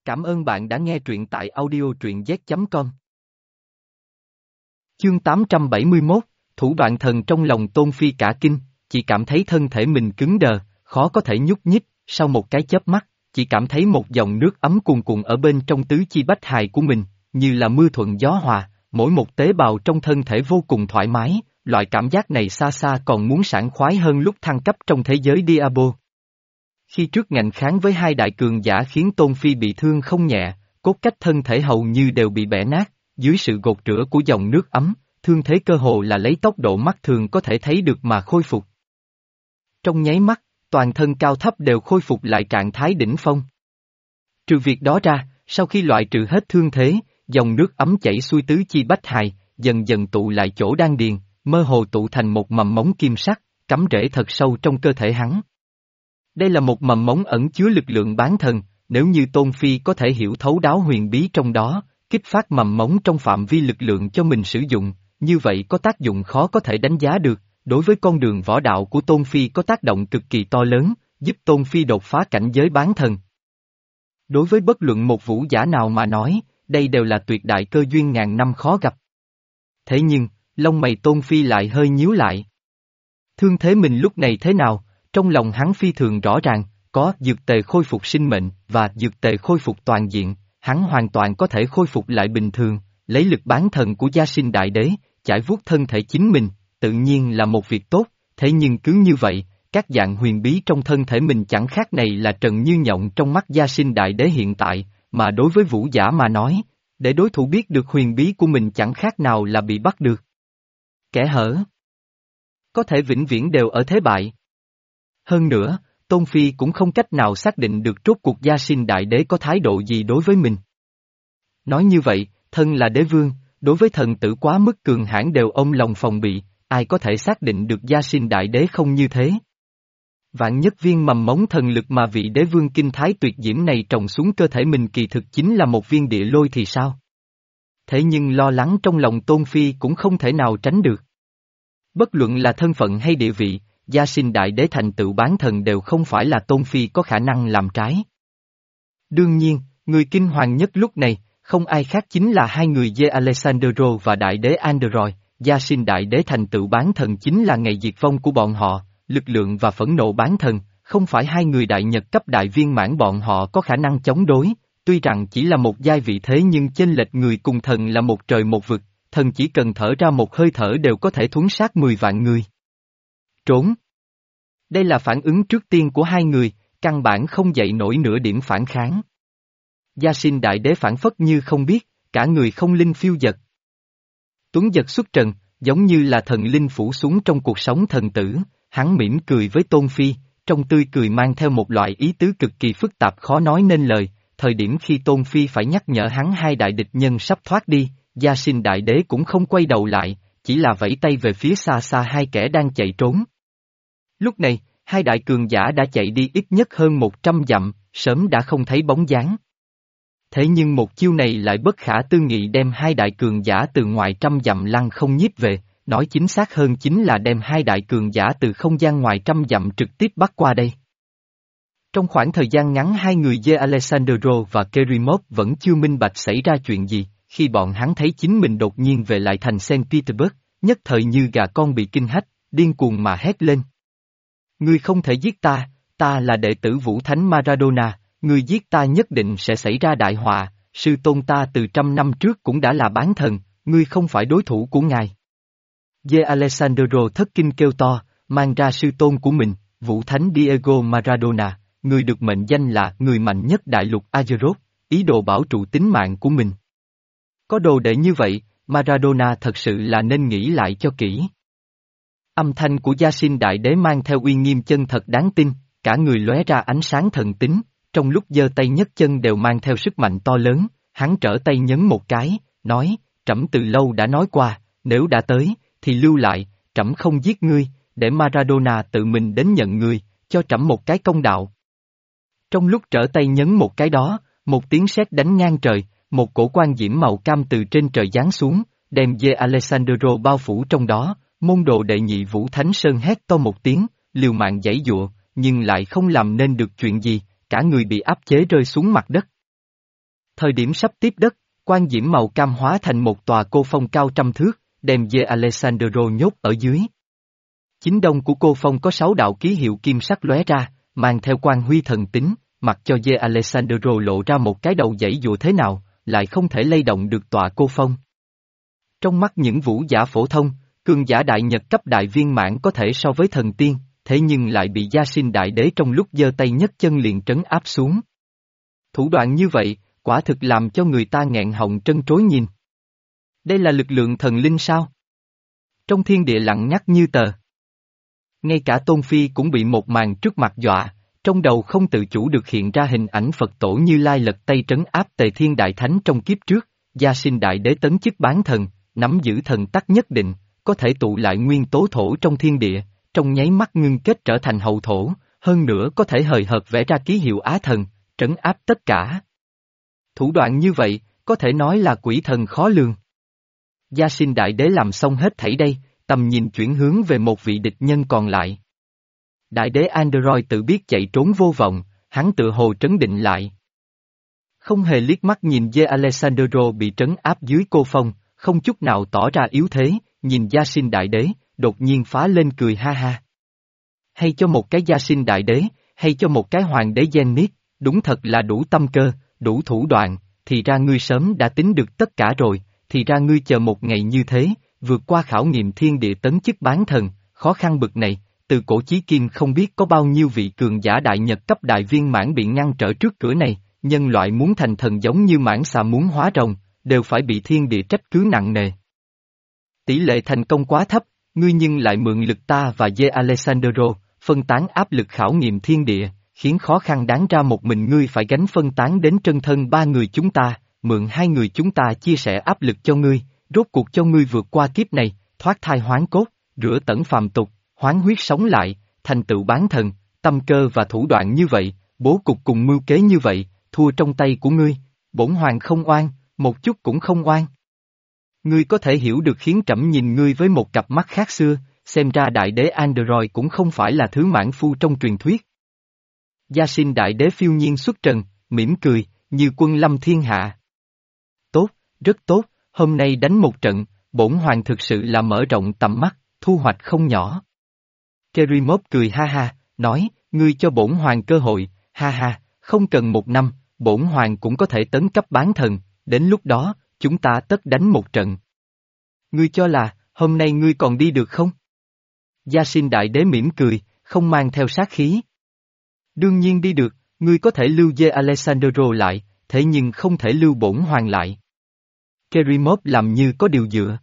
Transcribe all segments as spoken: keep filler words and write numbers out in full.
Cảm ơn bạn đã nghe truyện tại audio truyện z chấm com. Chương tám trăm bảy mươi mốt, thủ đoạn thần trong lòng Tôn Phi cả kinh, chỉ cảm thấy thân thể mình cứng đờ, khó có thể nhúc nhích, sau một cái chớp mắt, chỉ cảm thấy một dòng nước ấm cuồn cuộn ở bên trong tứ chi bách hài của mình, như là mưa thuận gió hòa, mỗi một tế bào trong thân thể vô cùng thoải mái, loại cảm giác này xa xa còn muốn sảng khoái hơn lúc thăng cấp trong thế giới Diablo. Khi trước ngạnh kháng với hai đại cường giả khiến Tôn Phi bị thương không nhẹ, cốt cách thân thể hầu như đều bị bẻ nát, dưới sự gột rửa của dòng nước ấm, thương thế cơ hồ là lấy tốc độ mắt thường có thể thấy được mà khôi phục. Trong nháy mắt, toàn thân cao thấp đều khôi phục lại trạng thái đỉnh phong. Trừ việc đó ra, sau khi loại trừ hết thương thế, dòng nước ấm chảy xuôi tứ chi bách hài, dần dần tụ lại chỗ đan điền, mơ hồ tụ thành một mầm móng kim sắc, cắm rễ thật sâu trong cơ thể hắn. Đây là một mầm móng ẩn chứa lực lượng bán thần, nếu như Tôn Phi có thể hiểu thấu đáo huyền bí trong đó, kích phát mầm móng trong phạm vi lực lượng cho mình sử dụng, như vậy có tác dụng khó có thể đánh giá được, đối với con đường võ đạo của Tôn Phi có tác động cực kỳ to lớn, giúp Tôn Phi đột phá cảnh giới bán thần. Đối với bất luận một vũ giả nào mà nói, đây đều là tuyệt đại cơ duyên ngàn năm khó gặp. Thế nhưng, lông mày Tôn Phi lại hơi nhíu lại. Thương thế mình lúc này thế nào? Trong lòng hắn phi thường rõ ràng, có dược tề khôi phục sinh mệnh và dược tề khôi phục toàn diện, hắn hoàn toàn có thể khôi phục lại bình thường, lấy lực bán thần của Gia Sinh Đại Đế, chải vuốt thân thể chính mình, tự nhiên là một việc tốt, thế nhưng cứ như vậy, các dạng huyền bí trong thân thể mình chẳng khác này là trần như nhộng trong mắt Gia Sinh Đại Đế hiện tại, mà đối với vũ giả mà nói, để đối thủ biết được huyền bí của mình chẳng khác nào là bị bắt được. Kẻ hở có thể vĩnh viễn đều ở thế bại. Hơn nữa, Tôn Phi cũng không cách nào xác định được rốt cuộc Gia Sinh Đại Đế có thái độ gì đối với mình. Nói như vậy, thân là đế vương, đối với thần tử quá mức cường hãn đều ôm lòng phòng bị, ai có thể xác định được Gia Sinh Đại Đế không như thế. Vạn nhất viên mầm mống thần lực mà vị đế vương kinh thái tuyệt diễm này trồng xuống cơ thể mình kỳ thực chính là một viên địa lôi thì sao? Thế nhưng lo lắng trong lòng Tôn Phi cũng không thể nào tránh được. Bất luận là thân phận hay địa vị, Gia Sinh Đại Đế thành tựu bán thần đều không phải là Tôn Phi có khả năng làm trái. Đương nhiên, người kinh hoàng nhất lúc này, không ai khác chính là hai người Ye Alessandro và Đại Đế Android. Gia Sinh Đại Đế thành tựu bán thần chính là ngày diệt vong của bọn họ, lực lượng và phẫn nộ bán thần, không phải hai người đại nhật cấp đại viên mãn bọn họ có khả năng chống đối, tuy rằng chỉ là một giai vị thế nhưng chênh lệch người cùng thần là một trời một vực, thần chỉ cần thở ra một hơi thở đều có thể thuấn sát mười vạn người. Trốn. Đây là phản ứng trước tiên của hai người, căn bản không dậy nổi nửa điểm phản kháng. Gia Sinh Đại Đế phản phất như không biết, cả người không linh phiêu dật. Tuấn giật xuất trần, giống như là thần linh phủ xuống trong cuộc sống thần tử, hắn mỉm cười với Tôn Phi, trong tươi cười mang theo một loại ý tứ cực kỳ phức tạp khó nói nên lời, thời điểm khi Tôn Phi phải nhắc nhở hắn hai đại địch nhân sắp thoát đi, Gia Sinh Đại Đế cũng không quay đầu lại, chỉ là vẫy tay về phía xa xa hai kẻ đang chạy trốn. Lúc này, hai đại cường giả đã chạy đi ít nhất hơn một trăm dặm, sớm đã không thấy bóng dáng. Thế nhưng một chiêu này lại bất khả tư nghị đem hai đại cường giả từ ngoài trăm dặm lăng không nhiếp về, nói chính xác hơn chính là đem hai đại cường giả từ không gian ngoài trăm dặm trực tiếp bắt qua đây. Trong khoảng thời gian ngắn hai người Ye Alessandro và Kerimov vẫn chưa minh bạch xảy ra chuyện gì, khi bọn hắn thấy chính mình đột nhiên về lại thành Saint Petersburg, nhất thời như gà con bị kinh hách, điên cuồng mà hét lên. Ngươi không thể giết ta, ta là đệ tử Vũ Thánh Maradona, ngươi giết ta nhất định sẽ xảy ra đại họa, sư tôn ta từ trăm năm trước cũng đã là bán thần, ngươi không phải đối thủ của ngài. Ye Alessandro thất kinh kêu to, mang ra sư tôn của mình, Vũ Thánh Diego Maradona, người được mệnh danh là người mạnh nhất đại lục Azeroth, ý đồ bảo trụ tính mạng của mình. Có đồ đệ như vậy, Maradona thật sự là nên nghĩ lại cho kỹ. Âm thanh của Gia Sinh Đại Đế mang theo uy nghiêm chân thật đáng tin, cả người lóe ra ánh sáng thần tính, trong lúc giơ tay nhấc chân đều mang theo sức mạnh to lớn, hắn trở tay nhấn một cái, nói, trẫm từ lâu đã nói qua, nếu đã tới, thì lưu lại, trẫm không giết ngươi, để Maradona tự mình đến nhận ngươi, cho trẫm một cái công đạo. Trong lúc trở tay nhấn một cái đó, một tiếng sét đánh ngang trời, một cổ quan diễm màu cam từ trên trời giáng xuống, đem Ye Alessandro bao phủ trong đó, môn đồ đệ nhị Vũ Thánh Sơn hét to một tiếng, liều mạng giãy giụa, nhưng lại không làm nên được chuyện gì, cả người bị áp chế rơi xuống mặt đất. Thời điểm sắp tiếp đất, quan diễm màu cam hóa thành một tòa cô phong cao trăm thước, đem De Alessandro nhốt ở dưới. Chính đông của cô phong có sáu đạo ký hiệu kim sắc lóe ra, mang theo quang huy thần tính, mặc cho De Alessandro lộ ra một cái đầu giãy dụa thế nào, lại không thể lay động được tòa cô phong. Trong mắt những vũ giả phổ thông, cường giả đại nhật cấp đại viên mãn có thể so với thần tiên, thế nhưng lại bị Gia Sinh Đại Đế trong lúc giơ tay nhấc chân liền trấn áp xuống. Thủ đoạn như vậy, quả thực làm cho người ta nghẹn họng trân trối nhìn. Đây là lực lượng thần linh sao? Trong thiên địa lặng ngắt như tờ. Ngay cả Tôn Phi cũng bị một màn trước mặt dọa, trong đầu không tự chủ được hiện ra hình ảnh Phật tổ Như Lai lật tay trấn áp Tề Thiên Đại Thánh trong kiếp trước, Gia Sinh Đại Đế tấn chức bán thần, nắm giữ thần tắc nhất định, có thể tụ lại nguyên tố thổ trong thiên địa, trong nháy mắt ngưng kết trở thành hậu thổ, hơn nữa có thể hời hợt vẽ ra ký hiệu Á Thần, trấn áp tất cả. Thủ đoạn như vậy, có thể nói là quỷ thần khó lường. Gia Sinh Đại Đế làm xong hết thảy đây, tầm nhìn chuyển hướng về một vị địch nhân còn lại. Đại đế Android tự biết chạy trốn vô vọng, hắn tự hồ trấn định lại. Không hề liếc mắt nhìn De Alessandro bị trấn áp dưới cô phong, không chút nào tỏ ra yếu thế, nhìn Gia Sinh Đại Đế, đột nhiên phá lên cười ha ha. Hay cho một cái Gia Sinh Đại Đế, hay cho một cái Hoàng đế Zenith, đúng thật là đủ tâm cơ, đủ thủ đoạn, thì ra ngươi sớm đã tính được tất cả rồi, thì ra ngươi chờ một ngày như thế, vượt qua khảo nghiệm thiên địa tấn chức bán thần, khó khăn bực này, từ cổ chí kim không biết có bao nhiêu vị cường giả đại nhật cấp đại viên mãn bị ngăn trở trước cửa này, nhân loại muốn thành thần giống như mãng xà muốn hóa rồng, đều phải bị thiên địa trách cứ nặng nề. Tỷ lệ thành công quá thấp, ngươi nhưng lại mượn lực ta và De Alessandro, phân tán áp lực khảo nghiệm thiên địa, khiến khó khăn đáng ra một mình ngươi phải gánh phân tán đến chân thân ba người chúng ta, mượn hai người chúng ta chia sẻ áp lực cho ngươi, rốt cuộc cho ngươi vượt qua kiếp này, thoát thai hoán cốt, rửa tẩn phàm tục, hoán huyết sống lại, thành tựu bán thần, tâm cơ và thủ đoạn như vậy, bố cục cùng mưu kế như vậy, thua trong tay của ngươi, bổn hoàng không oan, một chút cũng không oan. Ngươi có thể hiểu được khiến trẫm nhìn ngươi với một cặp mắt khác xưa, xem ra đại đế Android cũng không phải là thứ mãn phu trong truyền thuyết. Gia Sinh Đại Đế phiêu nhiên xuất trần, mỉm cười, như quân lâm thiên hạ. Tốt, rất tốt, hôm nay đánh một trận, bổn hoàng thực sự là mở rộng tầm mắt, thu hoạch không nhỏ. Kerimov cười ha ha, nói, ngươi cho bổn hoàng cơ hội, ha ha, không cần một năm, bổn hoàng cũng có thể tấn cấp bán thần, đến lúc đó, chúng ta tất đánh một trận. Ngươi cho là, hôm nay ngươi còn đi được không? Gia Sinh Đại Đế mỉm cười, không mang theo sát khí. Đương nhiên đi được, ngươi có thể lưu De Alessandro lại, thế nhưng không thể lưu bổn hoàng lại. Kerimov làm như có điều dựa.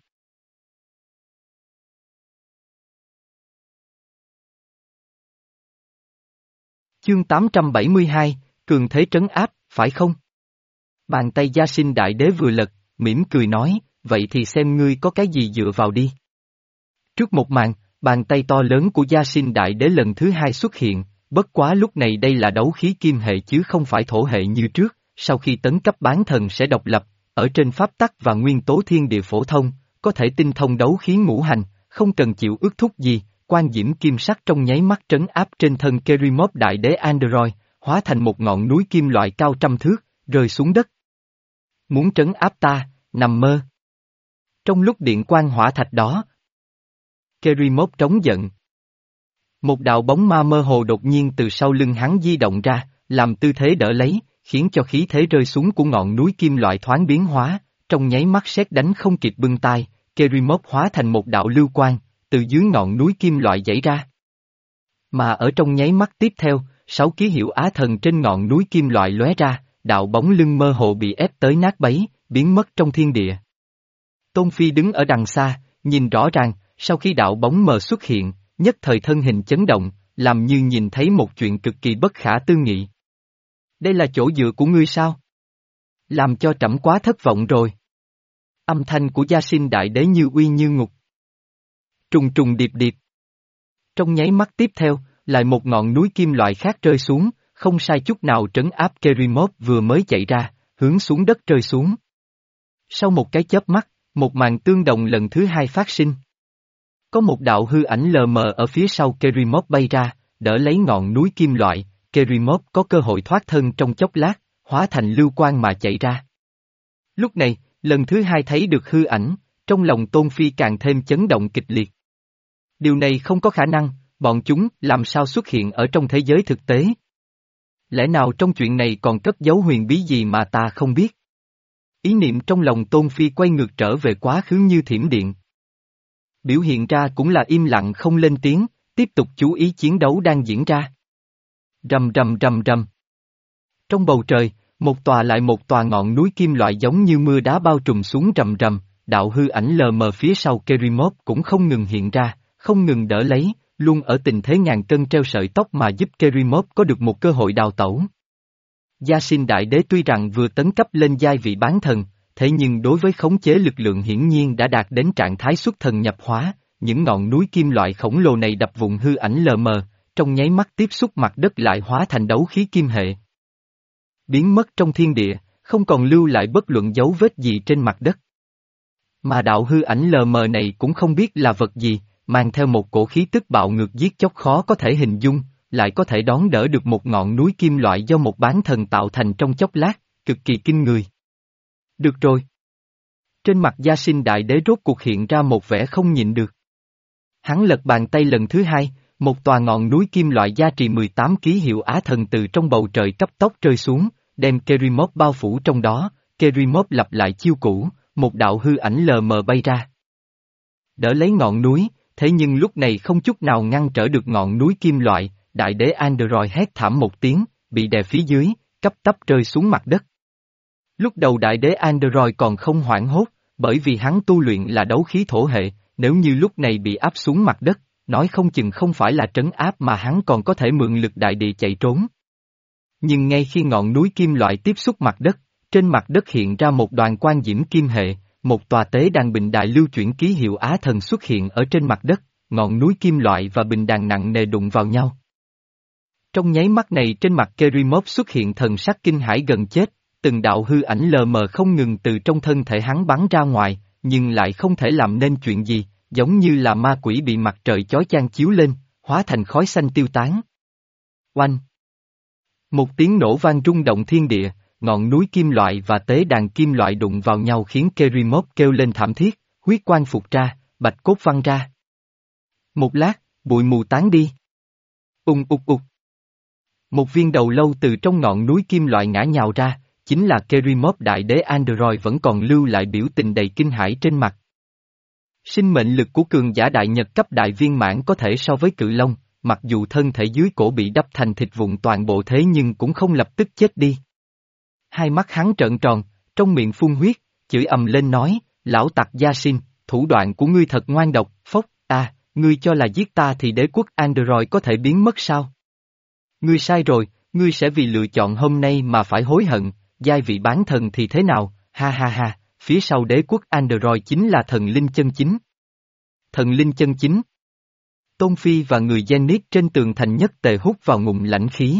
Chương tám trăm bảy mươi hai, Cường thế trấn áp, phải không? Bàn tay Gia Sinh Đại Đế vừa lật, mỉm cười nói, vậy thì xem ngươi có cái gì dựa vào đi. Trước một màn, bàn tay to lớn của Gia Sinh Đại Đế lần thứ hai xuất hiện, bất quá lúc này đây là đấu khí kim hệ chứ không phải thổ hệ như trước, sau khi tấn cấp bán thần sẽ độc lập, ở trên pháp tắc và nguyên tố thiên địa phổ thông, có thể tinh thông đấu khí ngũ hành, không cần chịu ước thúc gì, quan diễm kim sắc trong nháy mắt trấn áp trên thân Kerimov Đại Đế Android, hóa thành một ngọn núi kim loại cao trăm thước, rơi xuống đất. Muốn trấn áp ta, nằm mơ. Trong lúc điện quang hỏa thạch đó, Kerimov trống giận. Một đạo bóng ma mơ hồ đột nhiên từ sau lưng hắn di động ra, làm tư thế đỡ lấy, khiến cho khí thế rơi xuống của ngọn núi kim loại thoáng biến hóa, trong nháy mắt sét đánh không kịp bưng tai, Kerimov hóa thành một đạo lưu quang, từ dưới ngọn núi kim loại dãy ra. Mà ở trong nháy mắt tiếp theo, sáu ký hiệu Á Thần trên ngọn núi kim loại lóe ra, đạo bóng lưng mơ hồ bị ép tới nát bấy, biến mất trong thiên địa. Tôn Phi đứng ở đằng xa, nhìn rõ ràng, sau khi đạo bóng mờ xuất hiện, nhất thời thân hình chấn động, làm như nhìn thấy một chuyện cực kỳ bất khả tư nghị. Đây là chỗ dựa của ngươi sao? Làm cho trẫm quá thất vọng rồi. Âm thanh của Gia Sinh Đại Đế như uy như ngục. Trùng trùng điệp điệp. Trong nháy mắt tiếp theo, lại một ngọn núi kim loại khác rơi xuống, không sai chút nào trấn áp Kerimov vừa mới chạy ra, hướng xuống đất rơi xuống. Sau một cái chớp mắt, một màn tương đồng lần thứ hai phát sinh. Có một đạo hư ảnh lờ mờ ở phía sau Kerimov bay ra, đỡ lấy ngọn núi kim loại, Kerimov có cơ hội thoát thân trong chốc lát, hóa hóa thành lưu quang mà chạy ra. Lúc này, lần thứ hai thấy được hư ảnh, trong lòng Tôn Phi càng thêm chấn động kịch liệt. Điều này không có khả năng, bọn chúng làm sao xuất hiện ở trong thế giới thực tế? Lẽ nào trong chuyện này còn cất giấu huyền bí gì mà ta không biết? Ý niệm trong lòng Tôn Phi quay ngược trở về quá khứ như thiểm điện. Biểu hiện ra cũng là im lặng không lên tiếng, tiếp tục chú ý chiến đấu đang diễn ra. Rầm rầm rầm rầm. Trong bầu trời, một tòa lại một tòa ngọn núi kim loại giống như mưa đá bao trùm xuống rầm rầm, đạo hư ảnh lờ mờ phía sau Kerimov cũng không ngừng hiện ra, không ngừng đỡ lấy, luôn ở tình thế ngàn cân treo sợi tóc mà giúp Kerimov có được một cơ hội đào tẩu. Yasin Đại Đế tuy rằng vừa tấn cấp lên giai vị bán thần, thế nhưng đối với khống chế lực lượng hiển nhiên đã đạt đến trạng thái xuất thần nhập hóa, những ngọn núi kim loại khổng lồ này đập vụn hư ảnh lờ mờ, trong nháy mắt tiếp xúc mặt đất lại hóa thành đấu khí kim hệ. Biến mất trong thiên địa, không còn lưu lại bất luận dấu vết gì trên mặt đất. Mà đạo hư ảnh lờ mờ này cũng không biết là vật gì, mang theo một cổ khí tức bạo ngược giết chóc khó có thể hình dung, lại có thể đón đỡ được một ngọn núi kim loại do một bán thần tạo thành trong chốc lát, cực kỳ kinh người. Được rồi. Trên mặt Yasin Đại Đế rốt cuộc hiện ra một vẻ không nhịn được. Hắn lật bàn tay lần thứ hai, một tòa ngọn núi kim loại gia trì mười tám ký hiệu Á Thần từ trong bầu trời cấp tốc rơi xuống, đem Kerimov bao phủ trong đó, Kerimov lặp lại chiêu cũ, một đạo hư ảnh lờ mờ bay ra. Đỡ lấy ngọn núi, thế nhưng lúc này không chút nào ngăn trở được ngọn núi kim loại, Đại Đế Android hét thảm một tiếng, bị đè phía dưới, cấp tấp rơi xuống mặt đất. Lúc đầu Đại Đế Android còn không hoảng hốt, bởi vì hắn tu luyện là đấu khí thổ hệ, nếu như lúc này bị áp xuống mặt đất, nói không chừng không phải là trấn áp mà hắn còn có thể mượn lực đại địa chạy trốn. Nhưng ngay khi ngọn núi kim loại tiếp xúc mặt đất, trên mặt đất hiện ra một đoàn quang diễm kim hệ, một tòa tế đàn bình đại lưu chuyển ký hiệu Á Thần xuất hiện ở trên mặt đất, ngọn núi kim loại và bình đàn nặng nề đụng vào nhau. Trong nháy mắt này trên mặt Kerimov xuất hiện thần sắc kinh hãi gần chết, từng đạo hư ảnh lờ mờ không ngừng từ trong thân thể hắn bắn ra ngoài, nhưng lại không thể làm nên chuyện gì, giống như là ma quỷ bị mặt trời chói chang chiếu lên, hóa thành khói xanh tiêu tán. Oanh! Một tiếng nổ vang rung động thiên địa, ngọn núi kim loại và tế đàn kim loại đụng vào nhau khiến Kerimov kêu lên thảm thiết, huyết quang phục ra, bạch cốt văng ra. Một lát, bụi mù tán đi. Ung ục ục. Một viên đầu lâu từ trong ngọn núi kim loại ngã nhào ra, chính là Kerimov Đại Đế Android vẫn còn lưu lại biểu tình đầy kinh hãi trên mặt. Sinh mệnh lực của cường giả đại nhật cấp đại viên mãn có thể so với cự long, mặc dù thân thể dưới cổ bị đắp thành thịt vụn toàn bộ thế nhưng cũng không lập tức chết đi. Hai mắt hắn trợn tròn, trong miệng phun huyết, chửi ầm lên nói, lão tặc Yasin, thủ đoạn của ngươi thật ngoan độc, phốc, à, ngươi cho là giết ta thì đế quốc Android có thể biến mất sao? Ngươi sai rồi, ngươi sẽ vì lựa chọn hôm nay mà phải hối hận, giai vị bán thần thì thế nào, ha ha ha, phía sau đế quốc Android chính là thần linh chân chính. Thần linh chân chính. Tôn Phi và người Zenith trên tường thành nhất tề hút vào ngụm lãnh khí.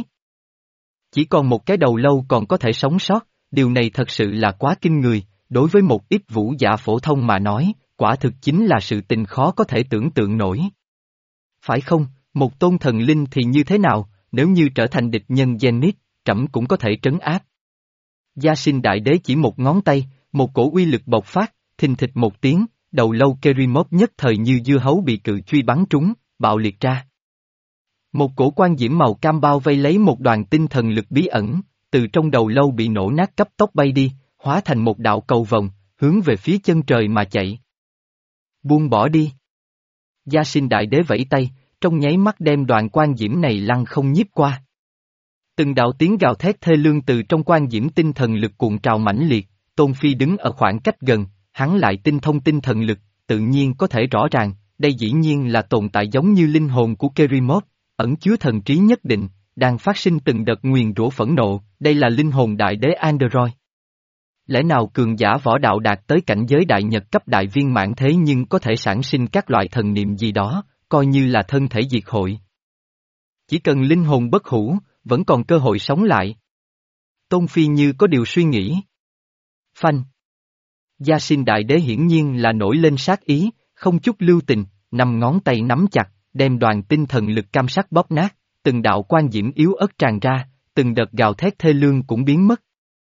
Chỉ còn một cái đầu lâu còn có thể sống sót, điều này thật sự là quá kinh người, đối với một ít vũ giả phổ thông mà nói, quả thực chính là sự tình khó có thể tưởng tượng nổi. Phải không, một tôn thần linh thì như thế nào, nếu như trở thành địch nhân Zenith, trẫm cũng có thể trấn áp. Yasin Đại Đế chỉ một ngón tay, một cổ uy lực bộc phát, thình thịch một tiếng, đầu lâu Kerimov nhất thời như dưa hấu bị cự truy bắn trúng, bạo liệt ra. Một cổ quan diễm màu cam bao vây lấy một đoàn tinh thần lực bí ẩn, từ trong đầu lâu bị nổ nát cấp tốc bay đi, hóa thành một đạo cầu vồng, hướng về phía chân trời mà chạy. Buông bỏ đi. Yasin Đại Đế vẫy tay, trong nháy mắt đem đoàn quan diễm này lăng không nhiếp qua. Từng đạo tiếng gào thét thê lương từ trong quan diễm tinh thần lực cuộn trào mãnh liệt, Tôn Phi đứng ở khoảng cách gần, hắn lại tinh thông tinh thần lực, tự nhiên có thể rõ ràng, đây dĩ nhiên là tồn tại giống như linh hồn của Kerimov, ẩn chứa thần trí nhất định, đang phát sinh từng đợt nguyền rủa phẫn nộ, đây là linh hồn Đại Đế Android. Lẽ nào cường giả võ đạo đạt tới cảnh giới đại nhật cấp đại viên mãn thế nhưng có thể sản sinh các loại thần niệm gì đó, coi như là thân thể diệt hội. Chỉ cần linh hồn bất hủ, vẫn còn cơ hội sống lại. Tôn Phi như có điều suy nghĩ. Phanh. Yasin Đại Đế hiển nhiên là nổi lên sát ý, không chút lưu tình, năm ngón tay nắm chặt, đem đoàn tinh thần lực cam sắc bóp nát, từng đạo quan diễm yếu ớt tràn ra, từng đợt gào thét thê lương cũng biến mất.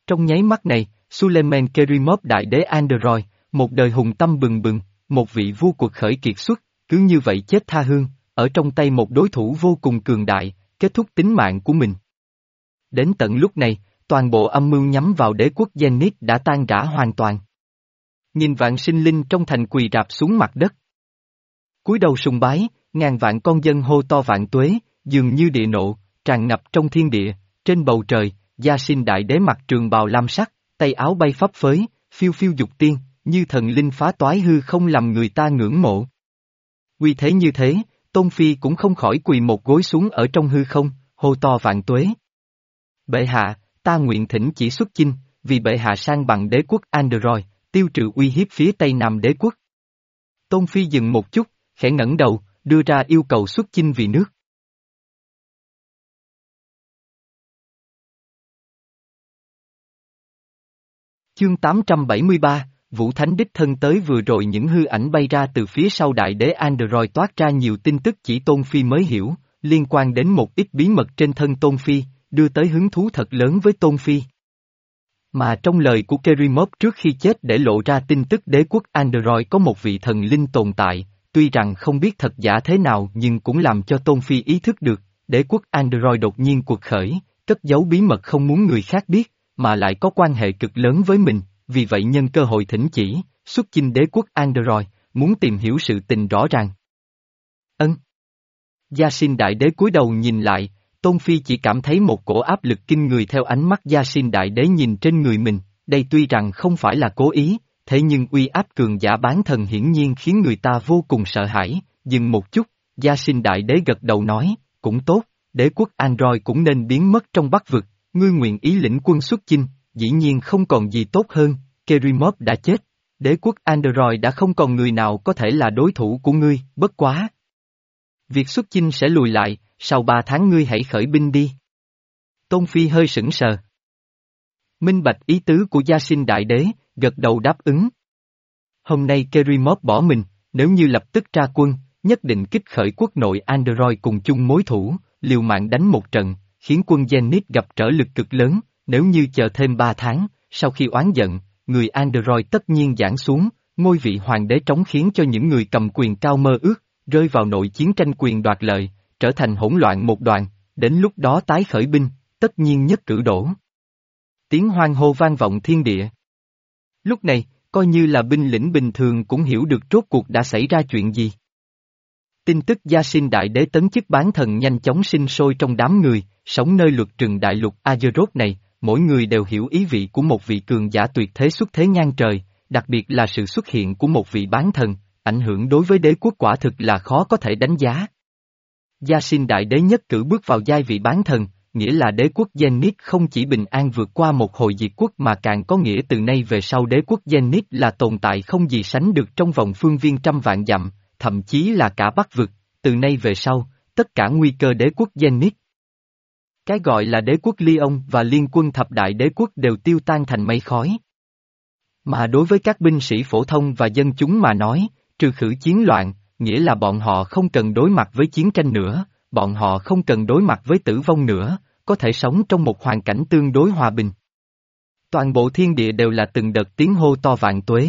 Trong nháy mắt này, Suleiman Kerimov đại đế Android, một đời hùng tâm bừng bừng, một vị vua cuộc khởi kiệt xuất, cứ như vậy chết tha hương, ở trong tay một đối thủ vô cùng cường đại, kết thúc tính mạng của mình. Đến tận lúc này, toàn bộ âm mưu nhắm vào đế quốc Zenith đã tan rã hoàn toàn. Nhìn vạn sinh linh trong thành quỳ rạp xuống mặt đất. Cúi đầu sùng bái, ngàn vạn con dân hô to vạn tuế, dường như địa nộ, tràn ngập trong thiên địa, trên bầu trời, Gia Sinh đại đế mặc trường bào lam sắc, tay áo bay phấp phới, phiêu phiêu dục tiên, như thần linh phá toái hư không làm người ta ngưỡng mộ. Uy thế như thế, Tôn Phi cũng không khỏi quỳ một gối xuống ở trong hư không, hô to vạn tuế. Bệ hạ, ta nguyện thỉnh chỉ xuất chinh, vì bệ hạ sang bằng đế quốc Android, tiêu trừ uy hiếp phía tây nam đế quốc. Tôn Phi dừng một chút, khẽ ngẩng đầu, đưa ra yêu cầu xuất chinh vì nước. Chương tám trăm bảy mươi ba, Vũ Thánh đích thân tới vừa rồi những hư ảnh bay ra từ phía sau đại đế Android toát ra nhiều tin tức chỉ Tôn Phi mới hiểu, liên quan đến một ít bí mật trên thân Tôn Phi, đưa tới hứng thú thật lớn với Tôn Phi. Mà trong lời của Kerimov trước khi chết để lộ ra tin tức đế quốc Android có một vị thần linh tồn tại, tuy rằng không biết thật giả thế nào nhưng cũng làm cho Tôn Phi ý thức được, đế quốc Android đột nhiên cuộc khởi, cất giấu bí mật không muốn người khác biết, mà lại có quan hệ cực lớn với mình, vì vậy nhân cơ hội thỉnh chỉ, xuất chinh đế quốc Android, muốn tìm hiểu sự tình rõ ràng. Ân. Gia Sinh đại đế cúi đầu nhìn lại, Tôn Phi chỉ cảm thấy một cổ áp lực kinh người theo ánh mắt Gia Sinh đại đế nhìn trên người mình, đây tuy rằng không phải là cố ý, thế nhưng uy áp cường giả bán thần hiển nhiên khiến người ta vô cùng sợ hãi, dừng một chút, Gia Sinh đại đế gật đầu nói, cũng tốt, đế quốc Android cũng nên biến mất trong Bắc vực, ngươi nguyện ý lĩnh quân xuất chinh, dĩ nhiên không còn gì tốt hơn, Kerimov đã chết, đế quốc Android đã không còn người nào có thể là đối thủ của ngươi, bất quá. Việc xuất chinh sẽ lùi lại, sau ba tháng ngươi hãy khởi binh đi. Tôn Phi hơi sững sờ. Minh bạch ý tứ của Gia Sinh đại đế, gật đầu đáp ứng. Hôm nay Kerimov bỏ mình, nếu như lập tức ra quân, nhất định kích khởi quốc nội Android cùng chung mối thủ, liều mạng đánh một trận, khiến quân Zenith gặp trở lực cực lớn, nếu như chờ thêm ba tháng, sau khi oán giận, người Android tất nhiên giáng xuống, ngôi vị hoàng đế trống khiến cho những người cầm quyền cao mơ ước, rơi vào nội chiến tranh quyền đoạt lợi, trở thành hỗn loạn một đoàn, đến lúc đó tái khởi binh, tất nhiên nhất cử đổ. Tiếng hoan hô vang vọng thiên địa. Lúc này, coi như là binh lĩnh bình thường cũng hiểu được rốt cuộc đã xảy ra chuyện gì. Tin tức Gia Sinh đại đế tấn chức bán thần nhanh chóng sinh sôi trong đám người, sống nơi luật trừng đại lục Azeroth này, mỗi người đều hiểu ý vị của một vị cường giả tuyệt thế xuất thế ngang trời, đặc biệt là sự xuất hiện của một vị bán thần, ảnh hưởng đối với đế quốc quả thực là khó có thể đánh giá. Gia Sinh đại đế nhất cử bước vào giai vị bán thần, nghĩa là đế quốc Zenith không chỉ bình an vượt qua một hồi diệt quốc mà càng có nghĩa từ nay về sau đế quốc Zenith là tồn tại không gì sánh được trong vòng phương viên trăm vạn dặm, thậm chí là cả Bắc vực, từ nay về sau, tất cả nguy cơ đế quốc Zenith. Cái gọi là đế quốc Lyon và liên quân thập đại đế quốc đều tiêu tan thành mây khói. Mà đối với các binh sĩ phổ thông và dân chúng mà nói, trừ khử chiến loạn, nghĩa là bọn họ không cần đối mặt với chiến tranh nữa, bọn họ không cần đối mặt với tử vong nữa, có thể sống trong một hoàn cảnh tương đối hòa bình. Toàn bộ thiên địa đều là từng đợt tiếng hô to vạn tuế.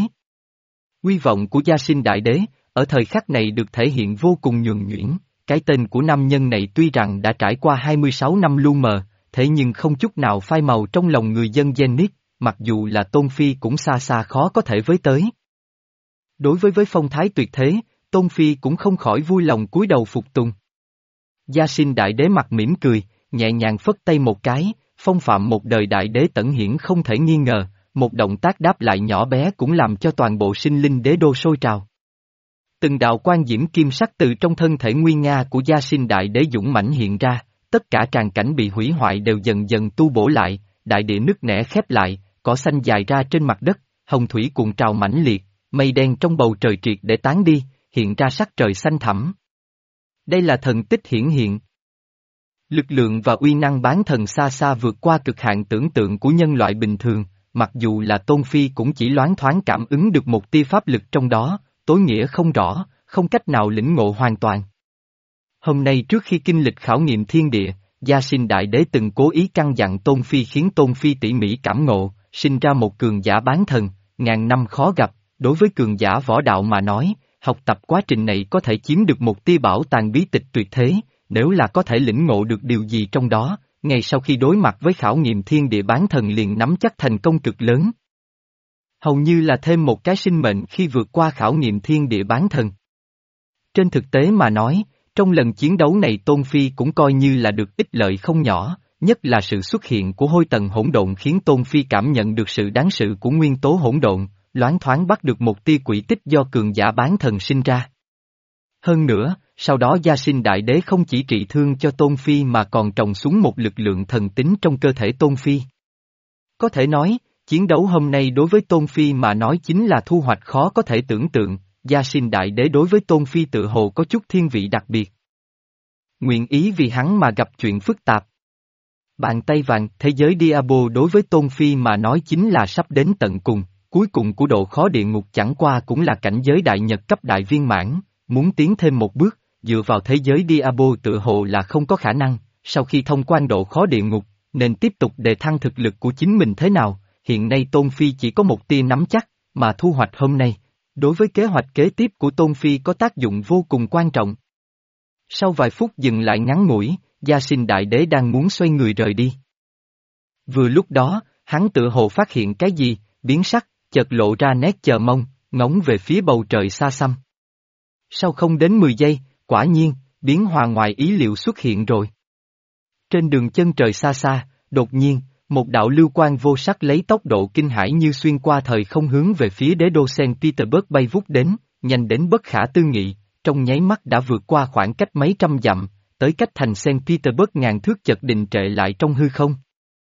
Uy vọng của Gia Sinh đại đế, ở thời khắc này được thể hiện vô cùng nhuần nhuyễn, cái tên của nam nhân này tuy rằng đã trải qua hai mươi sáu năm lu mờ, thế nhưng không chút nào phai màu trong lòng người dân Zenith, mặc dù là Tôn Phi cũng xa xa khó có thể với tới. Đối với với phong thái tuyệt thế, Tôn Phi cũng không khỏi vui lòng cúi đầu phục tùng. Gia Sinh đại đế mặt mỉm cười, nhẹ nhàng phất tay một cái, phong phạm một đời đại đế tẩn hiển không thể nghi ngờ, một động tác đáp lại nhỏ bé cũng làm cho toàn bộ sinh linh đế đô sôi trào. Từng đạo quan diễm kim sắc từ trong thân thể nguyên nga của Gia Sinh đại đế dũng mãnh hiện ra, tất cả tràng cảnh bị hủy hoại đều dần dần tu bổ lại, đại địa nứt nẻ khép lại, cỏ xanh dài ra trên mặt đất, hồng thủy cuộn trào mãnh liệt, mây đen trong bầu trời triệt để tán đi, hiện ra sắc trời xanh thẳm. Đây là thần tích hiển hiện. Lực lượng và uy năng bán thần xa xa vượt qua cực hạn tưởng tượng của nhân loại bình thường, mặc dù là Tôn Phi cũng chỉ loáng thoáng cảm ứng được một tia pháp lực trong đó, tối nghĩa không rõ, không cách nào lĩnh ngộ hoàn toàn. Hôm nay trước khi kinh lịch khảo nghiệm thiên địa, Gia Sinh đại đế từng cố ý căn dặn Tôn Phi khiến Tôn Phi tỉ mỉ cảm ngộ, sinh ra một cường giả bán thần, ngàn năm khó gặp, đối với cường giả võ đạo mà nói, học tập quá trình này có thể chiếm được một tia bảo tàng bí tịch tuyệt thế, nếu là có thể lĩnh ngộ được điều gì trong đó, ngay sau khi đối mặt với khảo nghiệm thiên địa bán thần liền nắm chắc thành công cực lớn. Hầu như là thêm một cái sinh mệnh khi vượt qua khảo nghiệm thiên địa bán thần. Trên thực tế mà nói, trong lần chiến đấu này Tôn Phi cũng coi như là được ích lợi không nhỏ, nhất là sự xuất hiện của hôi tầng hỗn độn khiến Tôn Phi cảm nhận được sự đáng sợ của nguyên tố hỗn độn, loáng thoáng bắt được một tia quỹ tích do cường giả bán thần sinh ra. Hơn nữa, sau đó Gia Sinh Đại Đế không chỉ trị thương cho Tôn Phi mà còn trồng xuống một lực lượng thần tính trong cơ thể Tôn Phi. Có thể nói, chiến đấu hôm nay đối với Tôn Phi mà nói chính là thu hoạch khó có thể tưởng tượng, Gia Sinh Đại Đế đối với Tôn Phi tự hồ có chút thiên vị đặc biệt. Nguyện ý vì hắn mà gặp chuyện phức tạp. Bàn tay vàng, thế giới Diablo đối với Tôn Phi mà nói chính là sắp đến tận cùng, cuối cùng của độ khó địa ngục chẳng qua cũng là cảnh giới đại nhật cấp đại viên mãn, muốn tiến thêm một bước, dựa vào thế giới Diablo tự hồ là không có khả năng, sau khi thông quan độ khó địa ngục, nên tiếp tục đề thăng thực lực của chính mình thế nào, hiện nay Tôn Phi chỉ có một tia nắm chắc, mà thu hoạch hôm nay, đối với kế hoạch kế tiếp của Tôn Phi có tác dụng vô cùng quan trọng. Sau vài phút dừng lại ngắn ngủi, Gia Sinh Đại Đế đang muốn xoay người rời đi. Vừa lúc đó, hắn tự hồ phát hiện cái gì, biến sắc, chợt lộ ra nét chờ mong, ngóng về phía bầu trời xa xăm. Sau không đến mười giây, quả nhiên, biến hóa ngoài ý liệu xuất hiện rồi. Trên đường chân trời xa xa, đột nhiên, một đạo lưu quang vô sắc lấy tốc độ kinh hãi như xuyên qua thời không hướng về phía đế đô Saint Petersburg bay vút đến, nhanh đến bất khả tư nghị, trong nháy mắt đã vượt qua khoảng cách mấy trăm dặm, tới cách thành Saint Petersburg ngàn thước chợt đình trệ lại trong hư không.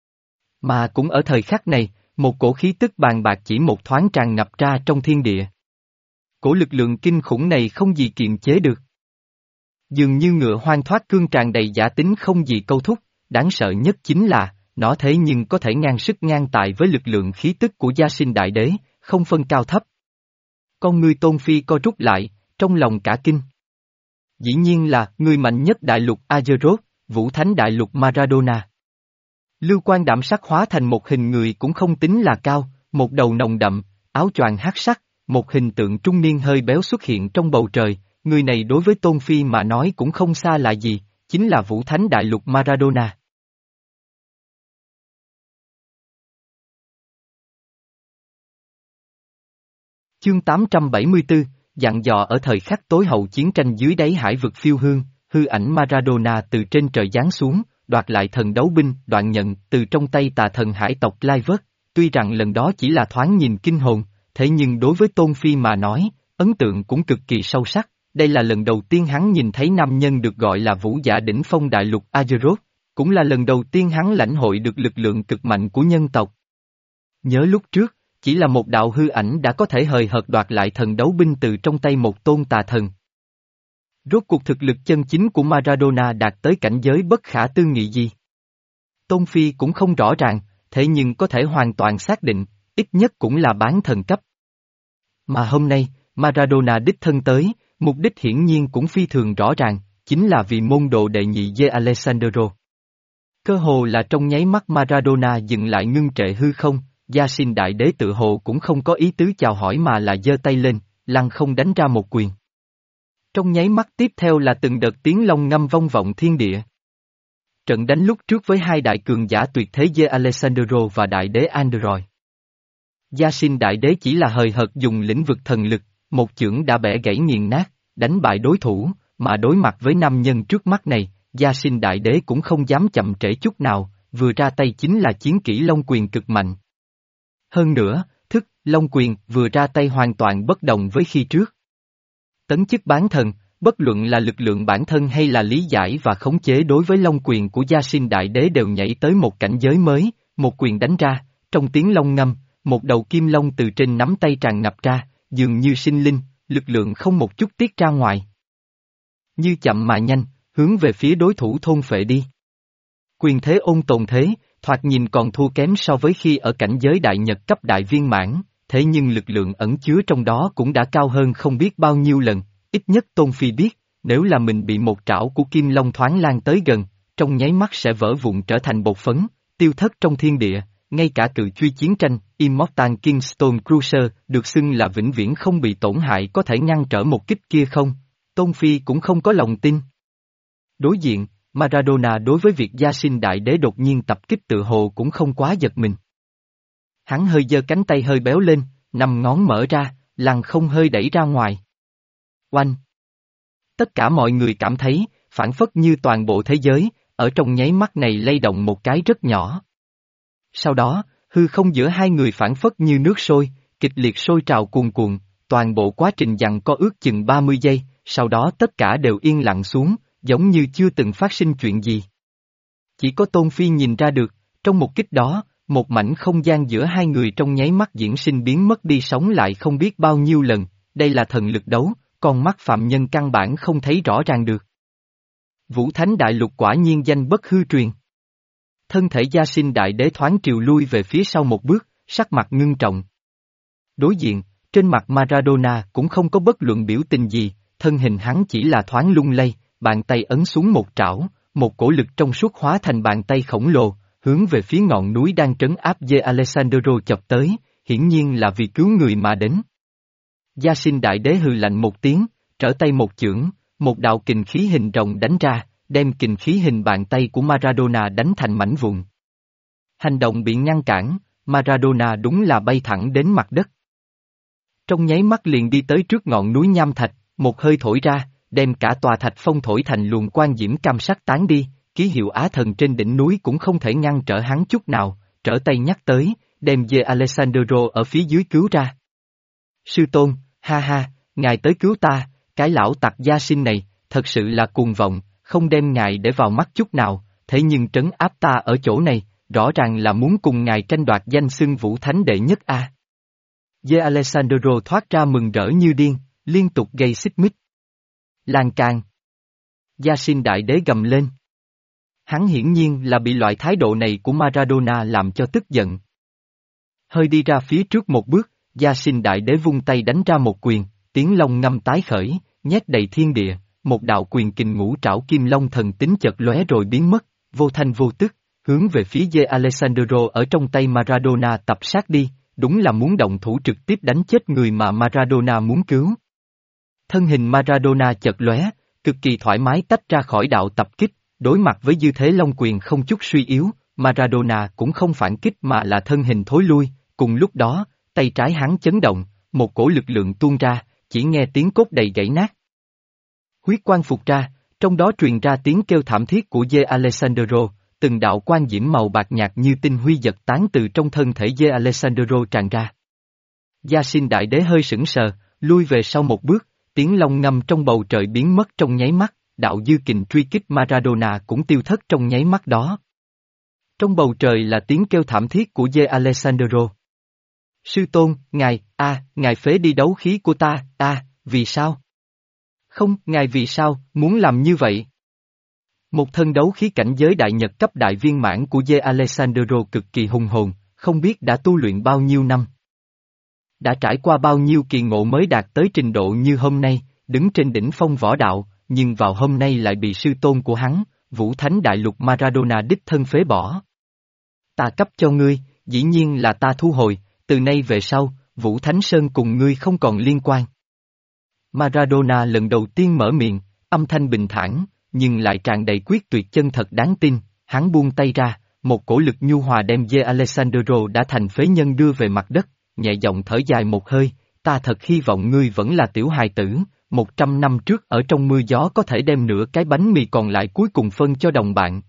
Mà cũng ở thời khắc này, một cổ khí tức bàn bạc chỉ một thoáng tràn ngập ra trong thiên địa. Cổ lực lượng kinh khủng này không gì kiềm chế được. Dường như ngựa hoang thoát cương tràn đầy giả tính không gì câu thúc, đáng sợ nhất chính là, nó thế nhưng có thể ngang sức ngang tài với lực lượng khí tức của Gia Sinh Đại Đế, không phân cao thấp. Con ngươi Tôn Phi co rút lại, trong lòng cả kinh. Dĩ nhiên là người mạnh nhất đại lục Azeroth, Vũ Thánh đại lục Maradona. Lưu quang đạm sắc hóa thành một hình người cũng không tính là cao, một đầu nồng đậm, áo choàng hắc sắc, một hình tượng trung niên hơi béo xuất hiện trong bầu trời, người này đối với Tôn Phi mà nói cũng không xa lạ gì, chính là Vũ Thánh đại lục Maradona. Chương tám trăm bảy mươi tư, dặn dò ở thời khắc tối hậu chiến tranh dưới đáy hải vực phiêu hương, hư ảnh Maradona từ trên trời giáng xuống, đoạt lại thần đấu binh, đoạn nhận, từ trong tay tà thần hải tộc Lai Vớt. Tuy rằng lần đó chỉ là thoáng nhìn kinh hồn, thế nhưng đối với Tôn Phi mà nói, ấn tượng cũng cực kỳ sâu sắc. Đây là lần đầu tiên hắn nhìn thấy nam nhân được gọi là vũ giả đỉnh phong đại lục Azeroth, cũng là lần đầu tiên hắn lãnh hội được lực lượng cực mạnh của nhân tộc. Nhớ lúc trước, chỉ là một đạo hư ảnh đã có thể hời hợt đoạt lại thần đấu binh từ trong tay một tôn tà thần. Rốt cuộc thực lực chân chính của Maradona đạt tới cảnh giới bất khả tư nghị gì? Tôn Phi cũng không rõ ràng, thế nhưng có thể hoàn toàn xác định, ít nhất cũng là bán thần cấp. Mà hôm nay, Maradona đích thân tới, mục đích hiển nhiên cũng phi thường rõ ràng, chính là vì môn đồ đệ nhị Ye Alessandro. Cơ hồ là trong nháy mắt Maradona dừng lại ngưng trệ hư không, Gia Sinh Đại Đế tự hồ cũng không có ý tứ chào hỏi mà là giơ tay lên, lăng không đánh ra một quyền. Trong nháy mắt tiếp theo là từng đợt tiếng long ngâm vang vọng thiên địa. Trận đánh lúc trước với hai đại cường giả tuyệt thế Ye Alessandro và đại đế Android. Gia Sinh Đại Đế chỉ là hời hợt dùng lĩnh vực thần lực, một chưởng đã bẻ gãy nghiền nát, đánh bại đối thủ, mà đối mặt với nam nhân trước mắt này, Gia Sinh Đại Đế cũng không dám chậm trễ chút nào, vừa ra tay chính là chiến kỹ Long Quyền cực mạnh. Hơn nữa, thức, Long Quyền vừa ra tay hoàn toàn bất đồng với khi trước. Tấn chức bán thần, bất luận là lực lượng bản thân hay là lý giải và khống chế đối với Long Quyền của Gia Sinh Đại Đế đều nhảy tới một cảnh giới mới, một quyền đánh ra, trong tiếng long ngâm, một đầu kim long từ trên nắm tay tràn ngập ra, dường như sinh linh, lực lượng không một chút tiết ra ngoài. Như chậm mà nhanh, hướng về phía đối thủ thôn phệ đi. Quyền thế ôn tồn thế, thoạt nhìn còn thua kém so với khi ở cảnh giới đại nhật cấp đại viên mãn, thế nhưng lực lượng ẩn chứa trong đó cũng đã cao hơn không biết bao nhiêu lần, ít nhất Tôn Phi biết, nếu là mình bị một trảo của Kim Long thoáng lan tới gần, trong nháy mắt sẽ vỡ vụn trở thành bột phấn, tiêu thất trong thiên địa, ngay cả cự truy chiến tranh, Immortal Kingstone Cruiser, được xưng là vĩnh viễn không bị tổn hại có thể ngăn trở một kích kia không? Tôn Phi cũng không có lòng tin. Đối diện, Maradona đối với việc Gia Sinh Đại Đế đột nhiên tập kích tự hồ cũng không quá giật mình. Hắn hơi giơ cánh tay hơi béo lên, năm ngón mở ra, lăng không hơi đẩy ra ngoài. Oanh! Tất cả mọi người cảm thấy, phản phất như toàn bộ thế giới, ở trong nháy mắt này lay động một cái rất nhỏ. Sau đó, hư không giữa hai người phản phất như nước sôi, kịch liệt sôi trào cuồn cuộn, toàn bộ quá trình giằng co ước chừng ba mươi giây, sau đó tất cả đều yên lặng xuống, giống như chưa từng phát sinh chuyện gì. Chỉ có Tôn Phi nhìn ra được, trong một kích đó, một mảnh không gian giữa hai người trong nháy mắt diễn sinh biến mất đi sống lại không biết bao nhiêu lần, đây là thần lực đấu, con mắt phạm nhân căn bản không thấy rõ ràng được. Vũ Thánh Đại Lục quả nhiên danh bất hư truyền. Thân thể Gia Sinh Đại Đế thoáng triều lui về phía sau một bước, sắc mặt ngưng trọng. Đối diện, trên mặt Maradona cũng không có bất luận biểu tình gì, thân hình hắn chỉ là thoáng lung lay, bàn tay ấn xuống một trảo, một cổ lực trong suốt hóa thành bàn tay khổng lồ, hướng về phía ngọn núi đang trấn áp De Alessandro chập tới, hiển nhiên là vì cứu người mà đến. Gia Sinh Đại Đế hừ lạnh một tiếng, trở tay một chưởng, một đạo kình khí hình rồng đánh ra, đem kình khí hình bàn tay của Maradona đánh thành mảnh vụn. Hành động bị ngăn cản, Maradona đúng là bay thẳng đến mặt đất. Trong nháy mắt liền đi tới trước ngọn núi nham thạch, một hơi thổi ra, đem cả tòa thạch phong thổi thành luồng quang diễm cam sắc tán đi, ký hiệu Á Thần trên đỉnh núi cũng không thể ngăn trở hắn chút nào, trở tay nhắc tới, đem De Alessandro ở phía dưới cứu ra. Sư tôn, ha ha, ngài tới cứu ta, cái lão tặc Gia Sinh này, thật sự là cuồng vọng, không đem ngài để vào mắt chút nào, thế nhưng trấn áp ta ở chỗ này, rõ ràng là muốn cùng ngài tranh đoạt danh xưng Vũ Thánh đệ nhất a. À. De Alessandro thoát ra mừng rỡ như điên, liên tục gây xích mích. Lan can. Gia Sinh Đại Đế gầm lên. Hắn hiển nhiên là bị loại thái độ này của Maradona làm cho tức giận. Hơi đi ra phía trước một bước, Gia Sinh Đại Đế vung tay đánh ra một quyền, tiếng long ngâm tái khởi, nhét đầy thiên địa, một đạo quyền kình ngũ trảo kim long thần tính chợt lóe rồi biến mất, vô thanh vô tức, hướng về phía De Alessandro ở trong tay Maradona tập sát đi, đúng là muốn động thủ trực tiếp đánh chết người mà Maradona muốn cứu. Thân hình Maradona chợt lóe, cực kỳ thoải mái tách ra khỏi đạo tập kích, đối mặt với dư thế long quyền không chút suy yếu, Maradona cũng không phản kích mà là thân hình thối lui, cùng lúc đó, tay trái hắn chấn động, một cổ lực lượng tuôn ra, chỉ nghe tiếng cốt đầy gãy nát. Huyết quang phục ra, trong đó truyền ra tiếng kêu thảm thiết của De Alessandro, từng đạo quang diễm màu bạc nhạt như tinh huy giật tán từ trong thân thể De Alessandro tràn ra. Gia Sinh Đại Đế hơi sững sờ, lui về sau một bước, tiếng long ngâm trong bầu trời biến mất trong nháy mắt, đạo dư kình truy kích Maradona cũng tiêu thất trong nháy mắt đó. Trong bầu trời là tiếng kêu thảm thiết của De Alessandro. Sư tôn, ngài, a, à, ngài phế đi đấu khí của ta, a, à, vì sao? Không, ngài vì sao, muốn làm như vậy? Một thân đấu khí cảnh giới đại nhật cấp đại viên mãn của De Alessandro cực kỳ hùng hồn, không biết đã tu luyện bao nhiêu năm. Đã trải qua bao nhiêu kỳ ngộ mới đạt tới trình độ như hôm nay, đứng trên đỉnh phong võ đạo, nhưng vào hôm nay lại bị sư tôn của hắn, Vũ Thánh Đại Lục Maradona đích thân phế bỏ. Ta cấp cho ngươi, dĩ nhiên là ta thu hồi, từ nay về sau, Vũ Thánh Sơn cùng ngươi không còn liên quan. Maradona lần đầu tiên mở miệng, âm thanh bình thản, nhưng lại tràn đầy quyết tuyệt chân thật đáng tin, hắn buông tay ra, một cổ lực nhu hòa đem De Alessandro đã thành phế nhân đưa về mặt đất, nhẹ giọng thở dài một hơi, ta thật hy vọng ngươi vẫn là tiểu hài tử, một trăm năm trước ở trong mưa gió có thể đem nửa cái bánh mì còn lại cuối cùng phân cho đồng bạn.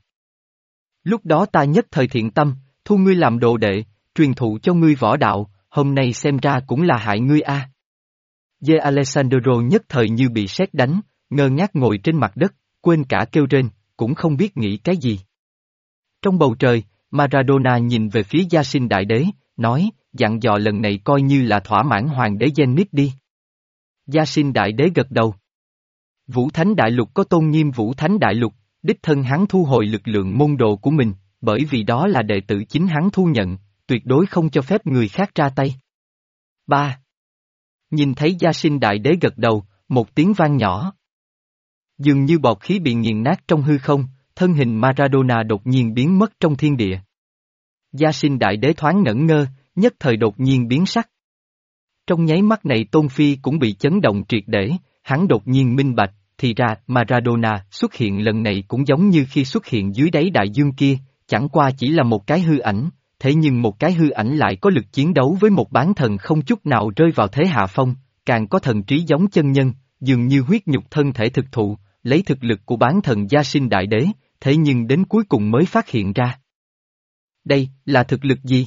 Lúc đó ta nhất thời thiện tâm, thu ngươi làm đồ đệ, truyền thụ cho ngươi võ đạo, hôm nay xem ra cũng là hại ngươi a. À. De Alessandro nhất thời như bị sét đánh, ngơ ngác ngồi trên mặt đất, quên cả kêu rên, cũng không biết nghĩ cái gì. Trong bầu trời, Maradona nhìn về phía Gia Sinh Đại Đế, nói, dặn dò lần này coi như là thỏa mãn hoàng đế Zenith đi. Gia Sinh Đại Đế gật đầu. Vũ Thánh Đại Lục có tôn nghiêm Vũ Thánh Đại Lục, đích thân hắn thu hồi lực lượng môn đồ của mình, bởi vì đó là đệ tử chính hắn thu nhận, tuyệt đối không cho phép người khác ra tay. ba. Nhìn thấy Gia Sinh Đại Đế gật đầu, một tiếng vang nhỏ. Dường như bọt khí bị nghiền nát trong hư không, thân hình Maradona đột nhiên biến mất trong thiên địa. Gia Sinh Đại Đế thoáng ngẩn ngơ, nhất thời đột nhiên biến sắc. Trong nháy mắt này Tôn Phi cũng bị chấn động triệt để, hắn đột nhiên minh bạch, thì ra Maradona xuất hiện lần này cũng giống như khi xuất hiện dưới đáy đại dương kia, chẳng qua chỉ là một cái hư ảnh, thế nhưng một cái hư ảnh lại có lực chiến đấu với một bán thần không chút nào rơi vào thế hạ phong, càng có thần trí giống chân nhân, dường như huyết nhục thân thể thực thụ, lấy thực lực của bán thần Gia Sinh Đại Đế, thế nhưng đến cuối cùng mới phát hiện ra. Đây, là thực lực gì?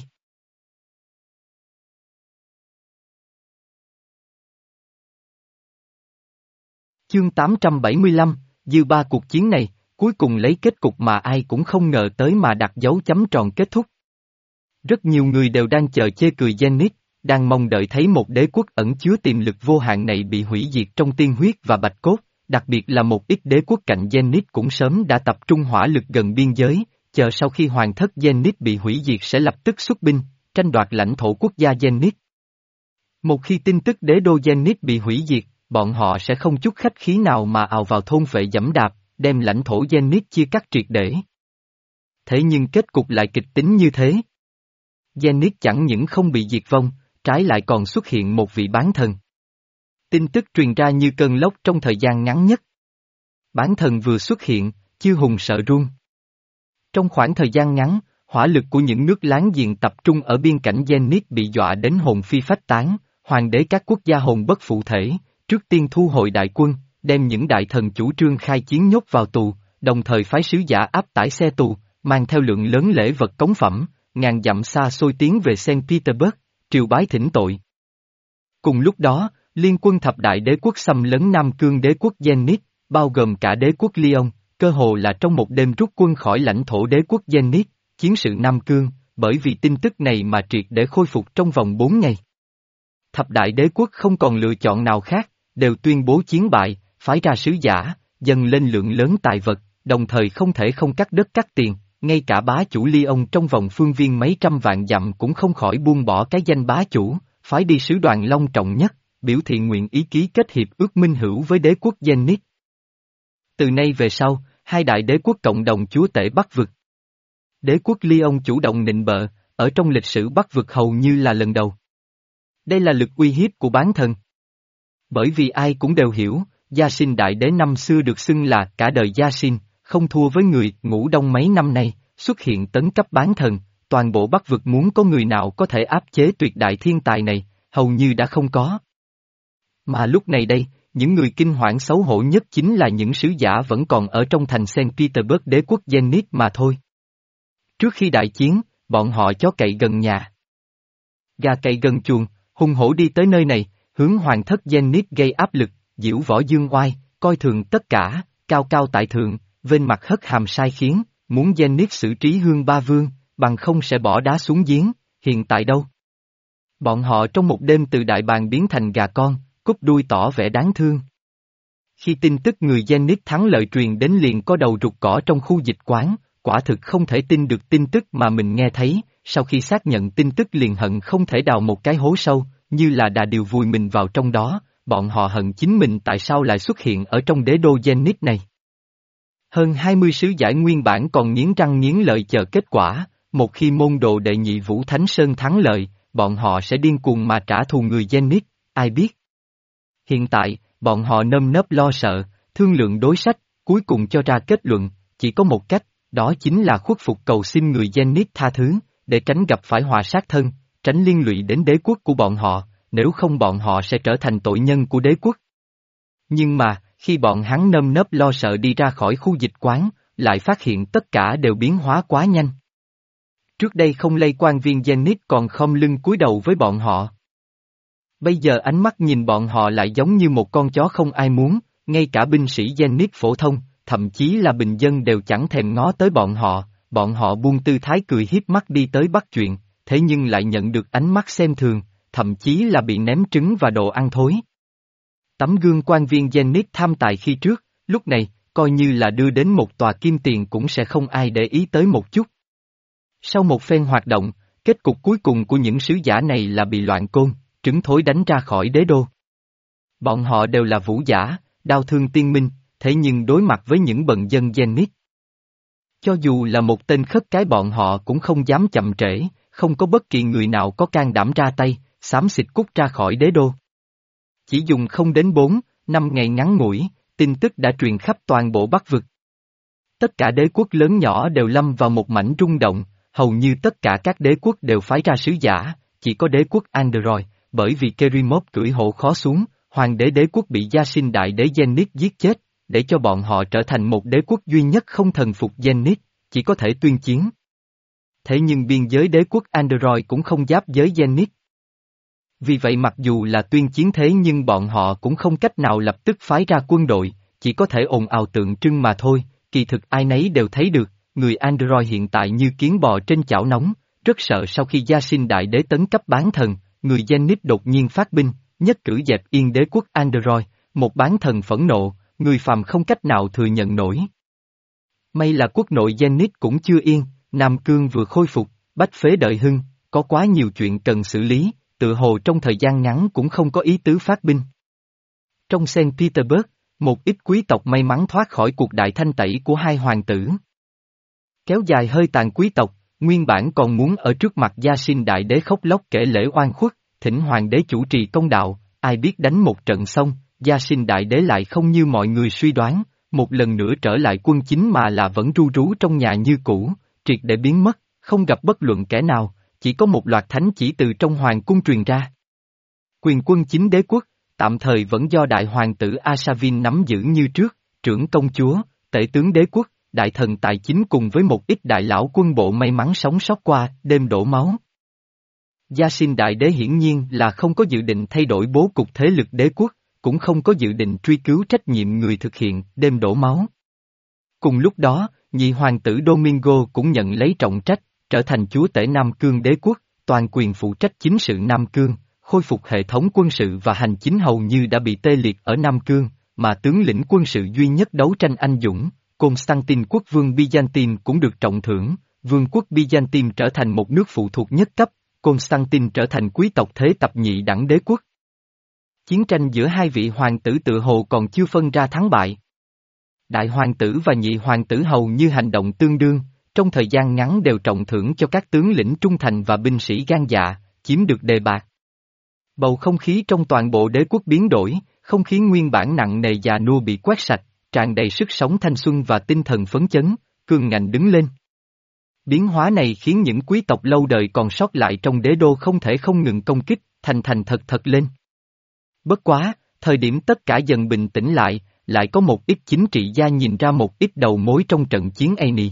Chương tám trăm bảy mươi lăm, dư ba cuộc chiến này, cuối cùng lấy kết cục mà ai cũng không ngờ tới mà đặt dấu chấm tròn kết thúc. Rất nhiều người đều đang chờ chê cười Zenith, đang mong đợi thấy một đế quốc ẩn chứa tiềm lực vô hạn này bị hủy diệt trong tiên huyết và bạch cốt, đặc biệt là một ít đế quốc cạnh Zenith cũng sớm đã tập trung hỏa lực gần biên giới, chờ sau khi hoàng thất Zenith bị hủy diệt sẽ lập tức xuất binh, tranh đoạt lãnh thổ quốc gia Zenith. Một khi tin tức đế đô Zenith bị hủy diệt, bọn họ sẽ không chút khách khí nào mà ào vào thôn vệ giẫm đạp, đem lãnh thổ Zenith chia cắt triệt để. Thế nhưng kết cục lại kịch tính như thế. Zenith chẳng những không bị diệt vong, trái lại còn xuất hiện một vị bán thần. Tin tức truyền ra như cơn lốc trong thời gian ngắn nhất. Bán thần vừa xuất hiện, chư hùng sợ run. Trong khoảng thời gian ngắn, hỏa lực của những nước láng giềng tập trung ở biên cảnh Zenith bị dọa đến hồn phi phách tán, hoàng đế các quốc gia hồn bất phụ thể, trước tiên thu hồi đại quân, đem những đại thần chủ trương khai chiến nhốt vào tù, đồng thời phái sứ giả áp tải xe tù, mang theo lượng lớn lễ vật cống phẩm, ngàn dặm xa xôi tiến về Saint Petersburg, triều bái thỉnh tội. Cùng lúc đó, liên quân thập đại đế quốc xâm lấn Nam Cương đế quốc Zenith, bao gồm cả đế quốc Lyon, cơ hồ là trong một đêm rút quân khỏi lãnh thổ đế quốc Zenith, chiến sự Nam Cương, bởi vì tin tức này mà triệt để khôi phục trong vòng bốn ngày. Thập đại đế quốc không còn lựa chọn nào khác, đều tuyên bố chiến bại, phái ra sứ giả, dâng lên lượng lớn tài vật, đồng thời không thể không cắt đất cắt tiền, ngay cả bá chủ Lyon trong vòng phương viên mấy trăm vạn dặm cũng không khỏi buông bỏ cái danh bá chủ, phái đi sứ đoàn long trọng nhất, biểu thị nguyện ý ký kết hiệp ước minh hữu với đế quốc Zenith. Từ nay về sau, hai đại đế quốc cộng đồng chúa tể Bắc vực. Đế quốc Lyon chủ động nịnh bợ, ở trong lịch sử Bắc vực hầu như là lần đầu. Đây là lực uy hiếp của bán thần. Bởi vì ai cũng đều hiểu, Gia Sinh Đại Đế năm xưa được xưng là cả đời Gia Sinh, không thua với người ngủ đông mấy năm nay, xuất hiện tấn cấp bán thần, toàn bộ Bắc vực muốn có người nào có thể áp chế tuyệt đại thiên tài này, hầu như đã không có. Mà lúc này đây, những người kinh hoảng xấu hổ nhất chính là những sứ giả vẫn còn ở trong thành Saint Petersburg đế quốc Zenith mà thôi. Trước khi đại chiến, bọn họ chó cậy gần nhà. Gà cậy gần chuồng, hung hổ đi tới nơi này, hướng hoàng thất Zenith gây áp lực, diễu võ dương oai, coi thường tất cả, cao cao tại thượng, vênh mặt hất hàm sai khiến, muốn Zenith xử trí hương ba vương, bằng không sẽ bỏ đá xuống giếng, hiện tại đâu? Bọn họ trong một đêm từ đại bàng biến thành gà con, cúp đuôi tỏ vẻ đáng thương. Khi tin tức người Zenith thắng lợi truyền đến liền có đầu rụt cỏ trong khu dịch quán, quả thực không thể tin được tin tức mà mình nghe thấy, sau khi xác nhận tin tức liền hận không thể đào một cái hố sâu, như là đà điều vùi mình vào trong đó, bọn họ hận chính mình tại sao lại xuất hiện ở trong đế đô Zenith này. Hơn hai mươi sứ giải nguyên bản còn nghiến răng nghiến lợi chờ kết quả, một khi môn đồ đệ nhị Vũ Thánh Sơn thắng lợi, bọn họ sẽ điên cuồng mà trả thù người Zenith, ai biết. Hiện tại, bọn họ nơm nớp lo sợ, thương lượng đối sách, cuối cùng cho ra kết luận, chỉ có một cách, đó chính là khuất phục cầu xin người Zenith tha thứ, để tránh gặp phải họa sát thân, tránh liên lụy đến đế quốc của bọn họ, nếu không bọn họ sẽ trở thành tội nhân của đế quốc. Nhưng mà, khi bọn hắn nơm nớp lo sợ đi ra khỏi khu dịch quán, lại phát hiện tất cả đều biến hóa quá nhanh. Trước đây không lây quan viên Zenith còn khom lưng cúi đầu với bọn họ. Bây giờ ánh mắt nhìn bọn họ lại giống như một con chó không ai muốn, ngay cả binh sĩ Zenith phổ thông, thậm chí là bình dân đều chẳng thèm ngó tới bọn họ, bọn họ buông tư thái cười hiếp mắt đi tới bắt chuyện, thế nhưng lại nhận được ánh mắt xem thường, thậm chí là bị ném trứng và đồ ăn thối. Tấm gương quan viên Zenith tham tài khi trước, lúc này, coi như là đưa đến một tòa kim tiền cũng sẽ không ai để ý tới một chút. Sau một phen hoạt động, kết cục cuối cùng của những sứ giả này là bị loạn côn, trứng thối đánh ra khỏi đế đô. Bọn họ đều là vũ giả, đao thương tiên minh, thế nhưng đối mặt với những bần dân Zenith. Cho dù là một tên khất cái bọn họ cũng không dám chậm trễ, không có bất kỳ người nào có can đảm ra tay, xám xịt cút ra khỏi đế đô. Chỉ dùng không đến bốn, năm ngày ngắn ngủi, tin tức đã truyền khắp toàn bộ Bắc vực. Tất cả đế quốc lớn nhỏ đều lâm vào một mảnh rung động, hầu như tất cả các đế quốc đều phái ra sứ giả, chỉ có đế quốc Android, bởi vì Kerimov cưỡi hổ khó xuống, hoàng đế đế quốc bị Gia Sinh đại đế Zenith giết chết, để cho bọn họ trở thành một đế quốc duy nhất không thần phục Zenith, chỉ có thể tuyên chiến. Thế nhưng biên giới đế quốc Android cũng không giáp giới Zenith. Vì vậy mặc dù là tuyên chiến thế nhưng bọn họ cũng không cách nào lập tức phái ra quân đội, chỉ có thể ồn ào tượng trưng mà thôi, kỳ thực ai nấy đều thấy được, người Android hiện tại như kiến bò trên chảo nóng, rất sợ sau khi Gia Sinh đại đế tấn cấp bán thần, người Zenith đột nhiên phát binh, nhất cử dẹp yên đế quốc Android, một bán thần phẫn nộ, người phàm không cách nào thừa nhận nổi. May là quốc nội Zenith cũng chưa yên, Nam Cương vừa khôi phục, bách phế đợi hưng, có quá nhiều chuyện cần xử lý, tự hồ trong thời gian ngắn cũng không có ý tứ phát binh. Trong Saint Petersburg, một ít quý tộc may mắn thoát khỏi cuộc đại thanh tẩy của hai hoàng tử. Kéo dài hơi tàn quý tộc, nguyên bản còn muốn ở trước mặt Gia Sinh đại đế khóc lóc kể lễ oan khuất, thỉnh hoàng đế chủ trì công đạo, ai biết đánh một trận xong, Gia Sinh đại đế lại không như mọi người suy đoán, một lần nữa trở lại quân chính mà là vẫn ru rú trong nhà như cũ, triệt để biến mất, không gặp bất luận kẻ nào, chỉ có một loạt thánh chỉ từ trong hoàng cung truyền ra. Quyền quân chính đế quốc, tạm thời vẫn do đại hoàng tử Asavin nắm giữ như trước, trưởng công chúa, tể tướng đế quốc, đại thần tài chính cùng với một ít đại lão quân bộ may mắn sống sót qua đêm đổ máu. Gia Sinh đại đế hiển nhiên là không có dự định thay đổi bố cục thế lực đế quốc, cũng không có dự định truy cứu trách nhiệm người thực hiện đêm đổ máu. Cùng lúc đó, nhị hoàng tử Domingo cũng nhận lấy trọng trách, trở thành chúa tể Nam Cương đế quốc, toàn quyền phụ trách chính sự Nam Cương, khôi phục hệ thống quân sự và hành chính hầu như đã bị tê liệt ở Nam Cương, mà tướng lĩnh quân sự duy nhất đấu tranh anh dũng, Constantine quốc vương Byzantine cũng được trọng thưởng, vương quốc Byzantine trở thành một nước phụ thuộc nhất cấp, Constantine trở thành quý tộc thế tập nhị đẳng đế quốc. Chiến tranh giữa hai vị hoàng tử tự hồ còn chưa phân ra thắng bại. Đại hoàng tử và nhị hoàng tử hầu như hành động tương đương, trong thời gian ngắn đều trọng thưởng cho các tướng lĩnh trung thành và binh sĩ gan dạ, chiếm được đề bạc. Bầu không khí trong toàn bộ đế quốc biến đổi, không khí nguyên bản nặng nề già nua bị quét sạch, tràn đầy sức sống thanh xuân và tinh thần phấn chấn, cường ngạnh đứng lên. Biến hóa này khiến những quý tộc lâu đời còn sót lại trong đế đô không thể không ngừng công kích, thành thành thật thật lên. Bất quá, thời điểm tất cả dần bình tĩnh lại, lại có một ít chính trị gia nhìn ra một ít đầu mối trong trận chiến Ani.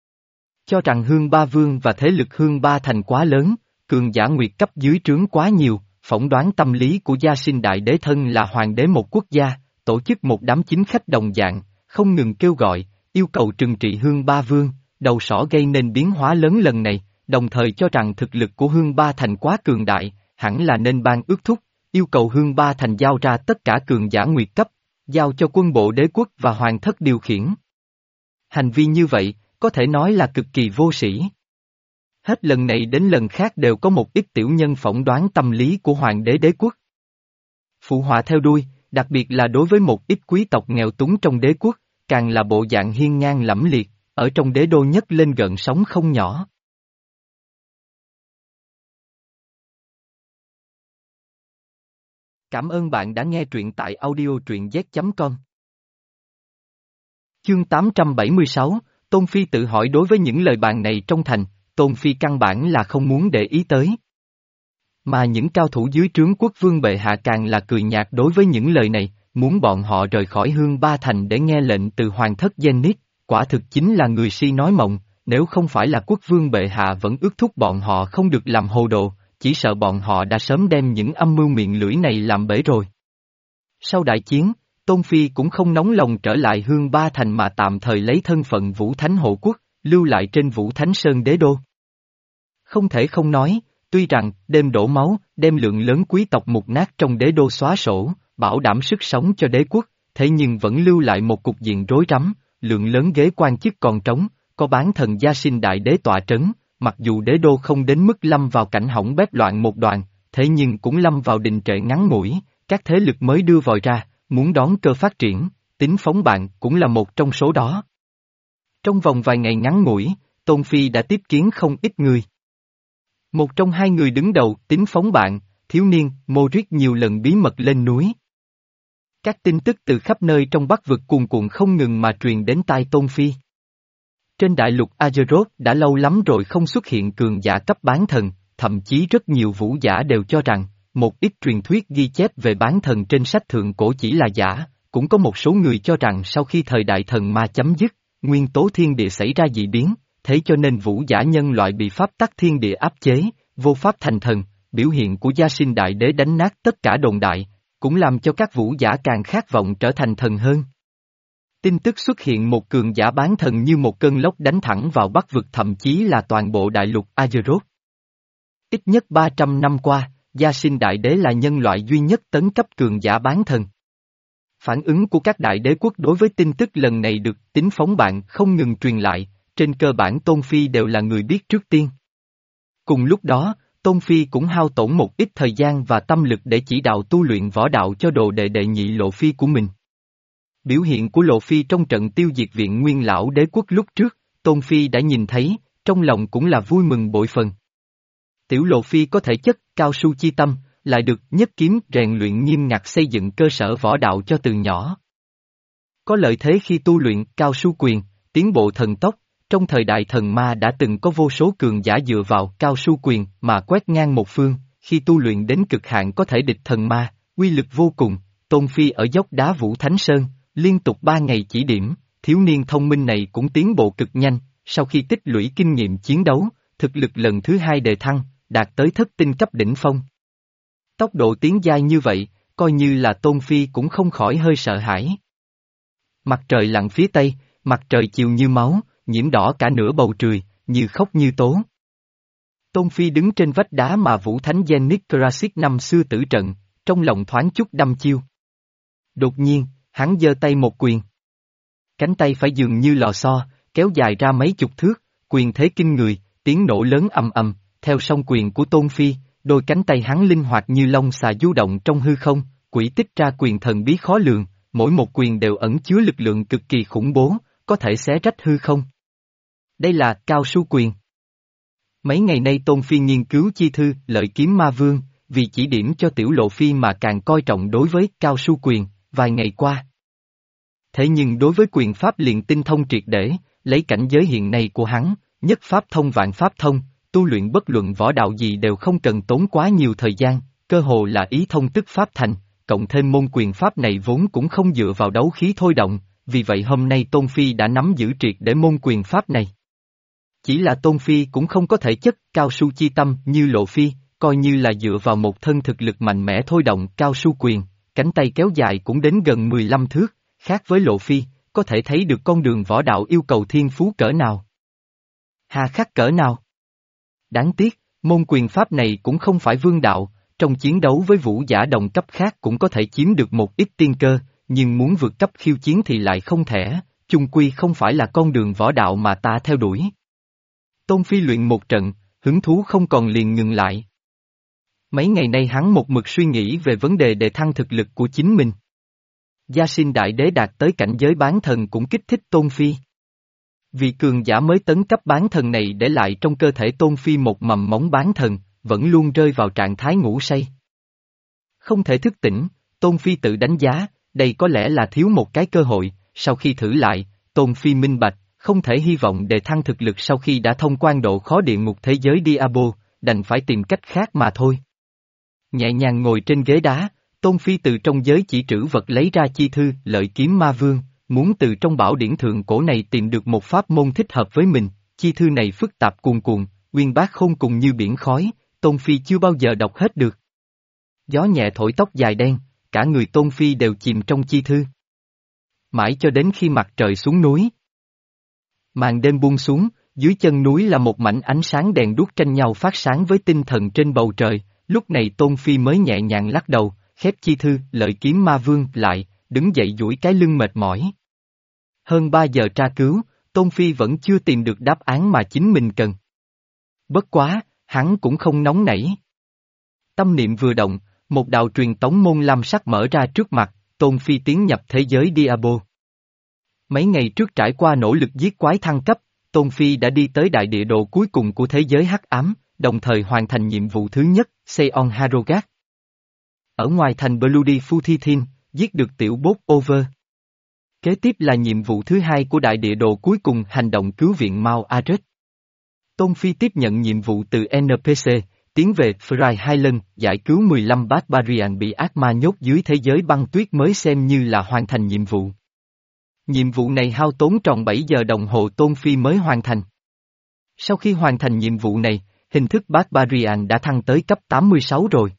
Cho rằng Hương Ba Vương và thế lực Hương Ba Thành quá lớn, cường giả nguyệt cấp dưới trướng quá nhiều, phỏng đoán tâm lý của Gia Sinh đại đế thân là hoàng đế một quốc gia, tổ chức một đám chính khách đồng dạng, không ngừng kêu gọi, yêu cầu trừng trị Hương Ba Vương, đầu sỏ gây nên biến hóa lớn lần này, đồng thời cho rằng thực lực của Hương Ba Thành quá cường đại, hẳn là nên ban ước thúc, yêu cầu Hương Ba Thành giao ra tất cả cường giả nguyệt cấp, giao cho quân bộ đế quốc và hoàng thất điều khiển. Hành vi như vậy, có thể nói là cực kỳ vô sĩ. Hết lần này đến lần khác đều có một ít tiểu nhân phỏng đoán tâm lý của hoàng đế đế quốc. Phụ họa theo đuôi, đặc biệt là đối với một ít quý tộc nghèo túng trong đế quốc, càng là bộ dạng hiên ngang lẫm liệt, ở trong đế đô nhất lên gợn sóng không nhỏ. Cảm ơn bạn đã nghe truyện tại audio truyện z chấm com. Chương tám trăm bảy mươi sáu, Tôn Phi tự hỏi đối với những lời bàn này trong thành, Tôn Phi căn bản là không muốn để ý tới. Mà những cao thủ dưới trướng quốc vương bệ hạ càng là cười nhạt đối với những lời này, muốn bọn họ rời khỏi Hương Ba Thành để nghe lệnh từ hoàng thất Zenith, quả thực chính là người si nói mộng, nếu không phải là quốc vương bệ hạ vẫn ước thúc bọn họ không được làm hồ đồ, chỉ sợ bọn họ đã sớm đem những âm mưu miệng lưỡi này làm bể rồi. Sau đại chiến, Tôn Phi cũng không nóng lòng trở lại Hương Ba Thành mà tạm thời lấy thân phận Vũ Thánh hộ quốc, lưu lại trên Vũ Thánh Sơn đế đô. Không thể không nói, tuy rằng đêm đổ máu, đem lượng lớn quý tộc mục nát trong đế đô xóa sổ, bảo đảm sức sống cho đế quốc, thế nhưng vẫn lưu lại một cục diện rối rắm, lượng lớn ghế quan chức còn trống, có bán thần Gia Sinh đại đế tọa trấn, mặc dù đế đô không đến mức lâm vào cảnh hỏng bét loạn một đoàn, thế nhưng cũng lâm vào đình trệ ngắn ngủi, các thế lực mới đưa vòi ra, muốn đón cơ phát triển, tính phóng bạn cũng là một trong số đó. Trong vòng vài ngày ngắn ngủi, Tôn Phi đã tiếp kiến không ít người. Một trong hai người đứng đầu, tính phóng bạn, thiếu niên, Moritz nhiều lần bí mật lên núi. Các tin tức từ khắp nơi trong Bắc vực cuồn cuộn không ngừng mà truyền đến tai Tôn Phi. Trên đại lục Azeroth đã lâu lắm rồi không xuất hiện cường giả cấp bán thần, thậm chí rất nhiều vũ giả đều cho rằng, một ít truyền thuyết ghi chép về bán thần trên sách thượng cổ chỉ là giả, cũng có một số người cho rằng sau khi thời đại thần ma chấm dứt, nguyên tố thiên địa xảy ra dị biến, thế cho nên vũ giả nhân loại bị pháp tắc thiên địa áp chế, vô pháp thành thần, biểu hiện của Gia Sinh Đại Đế đánh nát tất cả đồn đại, cũng làm cho các vũ giả càng khát vọng trở thành thần hơn. Tin tức xuất hiện một cường giả bán thần như một cơn lốc đánh thẳng vào Bắc vực, thậm chí là toàn bộ đại lục Azeroth. Ít nhất ba trăm năm qua, Gia Sinh Đại Đế là nhân loại duy nhất tấn cấp cường giả bán thần. Phản ứng của các đại đế quốc đối với tin tức lần này được tính phóng bạn không ngừng truyền lại, trên cơ bản Tôn Phi đều là người biết trước tiên. Cùng lúc đó, Tôn Phi cũng hao tổn một ít thời gian và tâm lực để chỉ đạo tu luyện võ đạo cho đồ đệ đệ nhị Lộ Phi của mình. Biểu hiện của Lộ Phi trong trận tiêu diệt viện Nguyên Lão Đế quốc lúc trước, Tôn Phi đã nhìn thấy, trong lòng cũng là vui mừng bội phần. Tiểu Lộ Phi có thể chất cao su chi tâm, lại được nhất kiếm rèn luyện nghiêm ngặt xây dựng cơ sở võ đạo cho từ nhỏ. Có lợi thế khi tu luyện cao su quyền, tiến bộ thần tốc, trong thời đại thần ma đã từng có vô số cường giả dựa vào cao su quyền mà quét ngang một phương, khi tu luyện đến cực hạn có thể địch thần ma, uy lực vô cùng. Tôn Phi ở dốc đá Vũ Thánh Sơn, liên tục ba ngày chỉ điểm, thiếu niên thông minh này cũng tiến bộ cực nhanh, sau khi tích lũy kinh nghiệm chiến đấu, thực lực lần thứ hai đề thăng, đạt tới thất tinh cấp đỉnh phong. Tốc độ tiến giai như vậy, coi như là Tôn Phi cũng không khỏi hơi sợ hãi. Mặt trời lặn phía tây, mặt trời chiều như máu, nhiễm đỏ cả nửa bầu trời, như khóc như tố. Tôn Phi đứng trên vách đá mà Vũ Thánh Genic Krasik năm xưa tử trận, trong lòng thoáng chút đăm chiêu. Đột nhiên, hắn giơ tay một quyền. Cánh tay phải dường như lò xo, kéo dài ra mấy chục thước, quyền thế kinh người, tiếng nổ lớn ầm ầm, theo song quyền của Tôn Phi, đôi cánh tay hắn linh hoạt như long xà du động trong hư không, quỷ tích ra quyền thần bí khó lường, mỗi một quyền đều ẩn chứa lực lượng cực kỳ khủng bố, có thể xé rách hư không. Đây là cao su quyền. Mấy ngày nay Tôn Phi nghiên cứu chi thư Lợi Kiếm Ma Vương, vì chỉ điểm cho Tiểu Lộ Phi mà càng coi trọng đối với cao su quyền, vài ngày qua. Thế nhưng đối với quyền pháp liền tinh thông triệt để, lấy cảnh giới hiện nay của hắn, nhất pháp thông vạn pháp thông, tu luyện bất luận võ đạo gì đều không cần tốn quá nhiều thời gian, cơ hồ là ý thông tức pháp thành, cộng thêm môn quyền pháp này vốn cũng không dựa vào đấu khí thôi động, vì vậy hôm nay Tôn Phi đã nắm giữ triệt để môn quyền pháp này. Chỉ là Tôn Phi cũng không có thể chất cao su chi tâm như Lộ Phi, coi như là dựa vào một thân thực lực mạnh mẽ thôi động cao su quyền, cánh tay kéo dài cũng đến gần mười lăm thước, khác với Lộ Phi, có thể thấy được con đường võ đạo yêu cầu thiên phú cỡ nào. Hà khắc cỡ nào. Đáng tiếc, môn quyền pháp này cũng không phải vương đạo, trong chiến đấu với vũ giả đồng cấp khác cũng có thể chiếm được một ít tiên cơ, nhưng muốn vượt cấp khiêu chiến thì lại không thể, chung quy không phải là con đường võ đạo mà ta theo đuổi. Tôn Phi luyện một trận, hứng thú không còn liền ngừng lại. Mấy ngày nay hắn một mực suy nghĩ về vấn đề đề thăng thực lực của chính mình. Gia Sinh Đại Đế đạt tới cảnh giới bán thần cũng kích thích Tôn Phi. Vì cường giả mới tấn cấp bán thần này để lại trong cơ thể Tôn Phi một mầm móng bán thần, vẫn luôn rơi vào trạng thái ngủ say. Không thể thức tỉnh, Tôn Phi tự đánh giá, đây có lẽ là thiếu một cái cơ hội, sau khi thử lại, Tôn Phi minh bạch, không thể hy vọng đề thăng thực lực sau khi đã thông quan độ khó địa ngục thế giới Diablo, đành phải tìm cách khác mà thôi. Nhẹ nhàng ngồi trên ghế đá, Tôn Phi từ trong giới chỉ trữ vật lấy ra chi thư Lợi Kiếm Ma Vương, muốn từ trong bảo điển thượng cổ này tìm được một pháp môn thích hợp với mình, chi thư này phức tạp cuồn cuộn, uyên bác khôn cùng như biển khói, Tôn Phi chưa bao giờ đọc hết được. Gió nhẹ thổi tóc dài đen, cả người Tôn Phi đều chìm trong chi thư. Mãi cho đến khi mặt trời xuống núi. Màn đêm buông xuống, dưới chân núi là một mảnh ánh sáng đèn đuốc tranh nhau phát sáng với tinh thần trên bầu trời, lúc này Tôn Phi mới nhẹ nhàng lắc đầu, khép chi thư Lợi Kiếm Ma Vương lại, đứng dậy duỗi cái lưng mệt mỏi. Hơn ba giờ tra cứu, Tôn Phi vẫn chưa tìm được đáp án mà chính mình cần. Bất quá, hắn cũng không nóng nảy. Tâm niệm vừa động, một đạo truyền tống môn lam sắc mở ra trước mặt, Tôn Phi tiến nhập thế giới Diablo. Mấy ngày trước trải qua nỗ lực giết quái thăng cấp, Tôn Phi đã đi tới đại địa đồ cuối cùng của thế giới hắc ám, đồng thời hoàn thành nhiệm vụ thứ nhất, Seon Harogat. Ở ngoài thành Bloody Futhithin, giết được tiểu boss over. Kế tiếp là nhiệm vụ thứ hai của đại địa đồ cuối cùng, hành động cứu viện Mount Arret. Tôn Phi tiếp nhận nhiệm vụ từ en pê xê, tiến về Frye Highland, giải cứu mười lăm Barbarian bị ác ma nhốt dưới thế giới băng tuyết mới xem như là hoàn thành nhiệm vụ. Nhiệm vụ này hao tốn tròn bảy giờ đồng hồ Tôn Phi mới hoàn thành. Sau khi hoàn thành nhiệm vụ này, hình thức Barbarian đã thăng tới cấp tám mươi sáu rồi.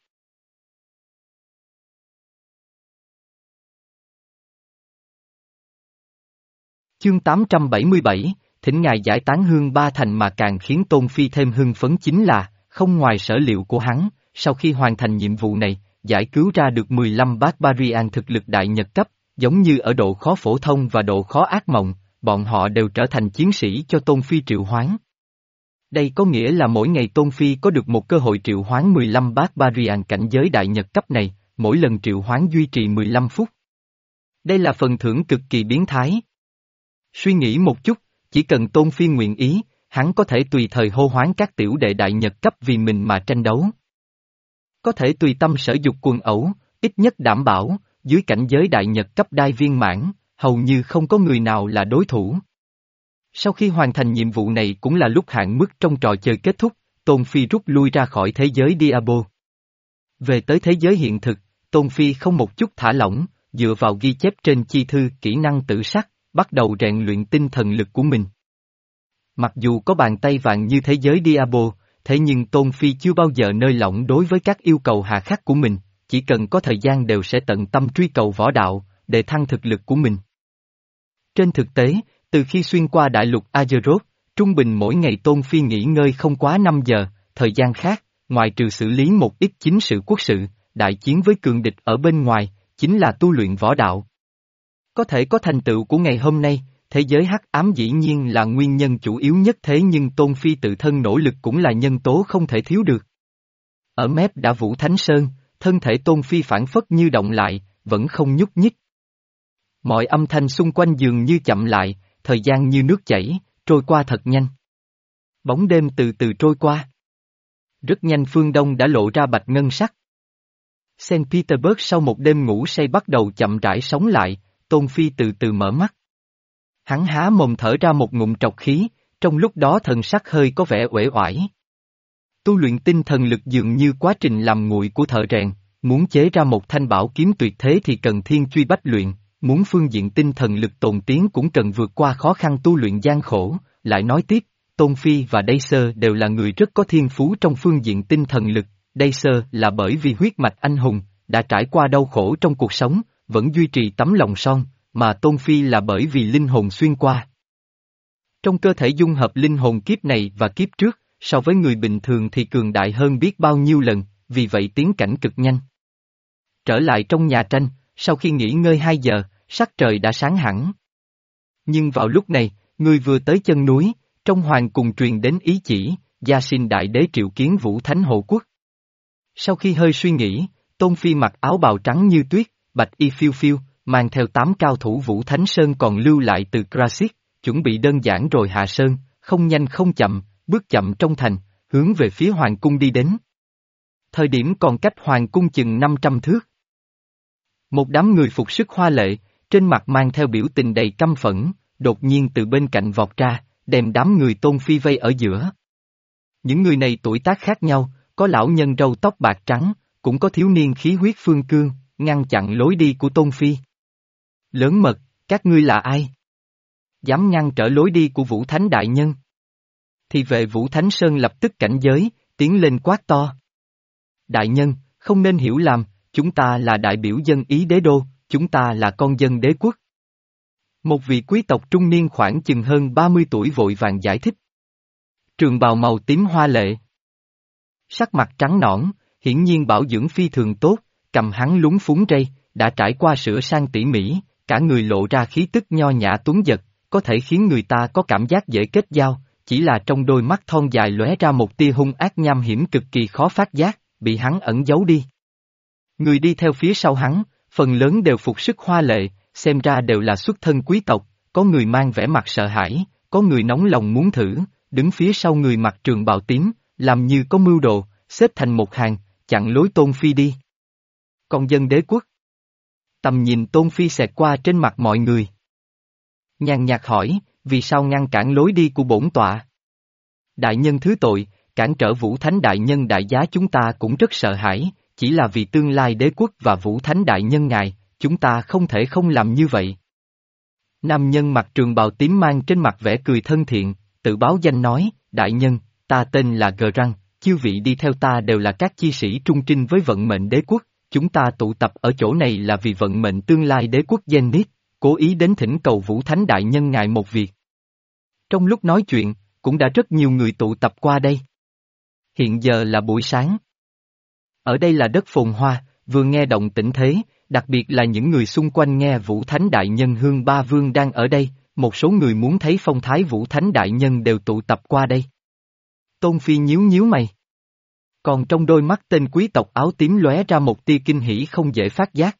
Chương tám trăm bảy mươi bảy, thỉnh ngài giải tán hương ba thành. Mà càng khiến Tôn Phi thêm hưng phấn chính là, không ngoài sở liệu của hắn, sau khi hoàn thành nhiệm vụ này, giải cứu ra được mười lăm Barbarian thực lực đại nhật cấp, giống như ở độ khó phổ thông và độ khó ác mộng, bọn họ đều trở thành chiến sĩ cho Tôn Phi triệu hoán. Đây có nghĩa là mỗi ngày Tôn Phi có được một cơ hội triệu hoán mười lăm Barbarian cảnh giới đại nhật cấp này, mỗi lần triệu hoán duy trì mười lăm phút. Đây là phần thưởng cực kỳ biến thái. Suy nghĩ một chút, chỉ cần Tôn Phi nguyện ý, hắn có thể tùy thời hô hoán các tiểu đệ đại nhật cấp vì mình mà tranh đấu. Có thể tùy tâm sở dục quần ẩu, ít nhất đảm bảo, dưới cảnh giới đại nhật cấp đai viên mãn, hầu như không có người nào là đối thủ. Sau khi hoàn thành nhiệm vụ này cũng là lúc hạn mức trong trò chơi kết thúc, Tôn Phi rút lui ra khỏi thế giới Diablo. Về tới thế giới hiện thực, Tôn Phi không một chút thả lỏng, dựa vào ghi chép trên chi thư kỹ năng tự sát, bắt đầu rèn luyện tinh thần lực của mình. Mặc dù có bàn tay vàng như thế giới Diablo, thế nhưng Tôn Phi chưa bao giờ nơi lỏng đối với các yêu cầu hà khắc của mình, chỉ cần có thời gian đều sẽ tận tâm truy cầu võ đạo, để thăng thực lực của mình. Trên thực tế, từ khi xuyên qua đại lục Azeroth, trung bình mỗi ngày Tôn Phi nghỉ ngơi không quá năm giờ, thời gian khác, ngoài trừ xử lý một ít chính sự quốc sự, đại chiến với cường địch ở bên ngoài, chính là tu luyện võ đạo. Có thể có thành tựu của ngày hôm nay, thế giới hắc ám dĩ nhiên là nguyên nhân chủ yếu nhất, thế nhưng Tôn Phi tự thân nỗ lực cũng là nhân tố không thể thiếu được. Ở mép đã Vũ Thánh Sơn, thân thể Tôn Phi phản phất như động lại, vẫn không nhúc nhích. Mọi âm thanh xung quanh dường như chậm lại, thời gian như nước chảy, trôi qua thật nhanh. Bóng đêm từ từ trôi qua. Rất nhanh phương đông đã lộ ra bạch ngân sắc. Saint Petersburg sau một đêm ngủ say bắt đầu chậm rãi sống lại, Tôn Phi từ từ mở mắt. Hắn há mồm thở ra một ngụm trọc khí, trong lúc đó thần sắc hơi có vẻ uể oải. Tu luyện tinh thần lực dường như quá trình làm nguội của thợ rèn, muốn chế ra một thanh bảo kiếm tuyệt thế thì cần thiên truy bách luyện, muốn phương diện tinh thần lực tồn tiến cũng cần vượt qua khó khăn tu luyện gian khổ. Lại nói tiếp, Tôn Phi và Dacer đều là người rất có thiên phú trong phương diện tinh thần lực. Dacer là bởi vì huyết mạch anh hùng, đã trải qua đau khổ trong cuộc sống, vẫn duy trì tấm lòng son, mà Tôn Phi là bởi vì linh hồn xuyên qua. Trong cơ thể dung hợp linh hồn kiếp này và kiếp trước, so với người bình thường thì cường đại hơn biết bao nhiêu lần, vì vậy tiến cảnh cực nhanh. Trở lại trong nhà tranh, sau khi nghỉ ngơi hai giờ, sắc trời đã sáng hẳn. Nhưng vào lúc này, người vừa tới chân núi, trong hoàng cùng truyền đến ý chỉ, gia sinh đại đế triệu kiến Vũ Thánh Hộ Quốc. Sau khi hơi suy nghĩ, Tôn Phi mặc áo bào trắng như tuyết, bạch y phiêu phiêu, mang theo tám cao thủ Vũ Thánh Sơn còn lưu lại từ Krasit, chuẩn bị đơn giản rồi hạ sơn, không nhanh không chậm, bước chậm trong thành, hướng về phía hoàng cung đi đến. Thời điểm còn cách hoàng cung chừng năm trăm thước. Một đám người phục sức hoa lệ, trên mặt mang theo biểu tình đầy căm phẫn, đột nhiên từ bên cạnh vọt ra, đem đám người Tôn Phi vây ở giữa. Những người này tuổi tác khác nhau, có lão nhân râu tóc bạc trắng, cũng có thiếu niên khí huyết phương cương, ngăn chặn lối đi của Tôn Phi. Lớn mật, các ngươi là ai? Dám ngăn trở lối đi của Vũ Thánh Đại Nhân? Thì vệ Vũ Thánh Sơn lập tức cảnh giới, tiến lên quát to. Đại Nhân, không nên hiểu lầm, chúng ta là đại biểu dân Ý đế đô, chúng ta là con dân đế quốc. Một vị quý tộc trung niên khoảng chừng hơn ba mươi tuổi vội vàng giải thích. Trường bào màu tím hoa lệ. Sắc mặt trắng nõn, hiển nhiên bảo dưỡng phi thường tốt, cầm hắn lúng phúng rây, đã trải qua sửa sang tỉ mỉ, cả người lộ ra khí tức nho nhã tuấn giật, có thể khiến người ta có cảm giác dễ kết giao, chỉ là trong đôi mắt thon dài lóe ra một tia hung ác nham hiểm cực kỳ khó phát giác, bị hắn ẩn giấu đi. Người đi theo phía sau hắn, phần lớn đều phục sức hoa lệ, xem ra đều là xuất thân quý tộc, có người mang vẻ mặt sợ hãi, có người nóng lòng muốn thử, đứng phía sau người mặc trường bào tím, làm như có mưu đồ, xếp thành một hàng, chặn lối Tôn Phi đi. Con dân đế quốc. Tầm nhìn Tôn Phi xẹt qua trên mặt mọi người. Nhàn nhạt hỏi, vì sao ngăn cản lối đi của bổn tọa? Đại nhân thứ tội, cản trở Vũ Thánh Đại Nhân đại giá chúng ta cũng rất sợ hãi, chỉ là vì tương lai đế quốc và Vũ Thánh Đại Nhân ngài, chúng ta không thể không làm như vậy. Nam nhân mặc trường bào tím mang trên mặt vẻ cười thân thiện, tự báo danh nói, Đại Nhân, ta tên là Gờ Răng, chư vị đi theo ta đều là các chi sĩ trung trinh với vận mệnh đế quốc, chúng ta tụ tập ở chỗ này là vì vận mệnh tương lai đế quốc Zenith, cố ý đến thỉnh cầu Vũ Thánh Đại Nhân ngài một việc. Trong lúc nói chuyện, cũng đã rất nhiều người tụ tập qua đây. Hiện giờ là buổi sáng. Ở đây là đất phồn hoa, vừa nghe động tĩnh thế, đặc biệt là những người xung quanh nghe Vũ Thánh Đại Nhân Hương Ba Vương đang ở đây, một số người muốn thấy phong thái Vũ Thánh Đại Nhân đều tụ tập qua đây. Tôn Phi nhíu nhíu mày. Còn trong đôi mắt tên quý tộc áo tím lóe ra một tia kinh hỉ không dễ phát giác.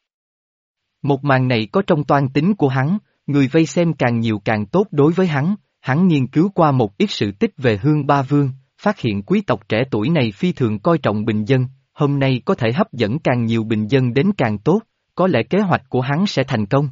Một màn này có trong toan tính của hắn, người vây xem càng nhiều càng tốt đối với hắn, hắn nghiên cứu qua một ít sự tích về Hương Ba Vương, phát hiện quý tộc trẻ tuổi này phi thường coi trọng bình dân, hôm nay có thể hấp dẫn càng nhiều bình dân đến càng tốt, có lẽ kế hoạch của hắn sẽ thành công.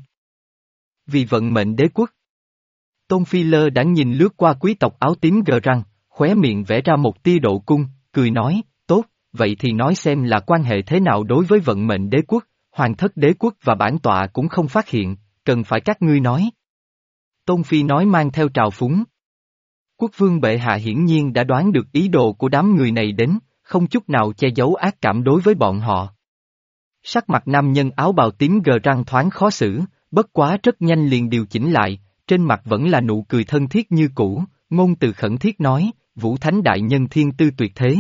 Vì vận mệnh đế quốc. Tôn Phi lơ đã nhìn lướt qua quý tộc áo tím Gờ Răng, khóe miệng vẽ ra một tia độ cung, cười nói, tốt, vậy thì nói xem là quan hệ thế nào đối với vận mệnh đế quốc, hoàng thất đế quốc và bản tọa cũng không phát hiện, cần phải các ngươi nói. Tôn Phi nói mang theo trào phúng. Quốc vương bệ hạ hiển nhiên đã đoán được ý đồ của đám người này đến, không chút nào che giấu ác cảm đối với bọn họ. Sắc mặt nam nhân áo bào tím Gờ Răng thoáng khó xử, bất quá rất nhanh liền điều chỉnh lại, trên mặt vẫn là nụ cười thân thiết như cũ, ngôn từ khẩn thiết nói, Vũ Thánh Đại Nhân thiên tư tuyệt thế.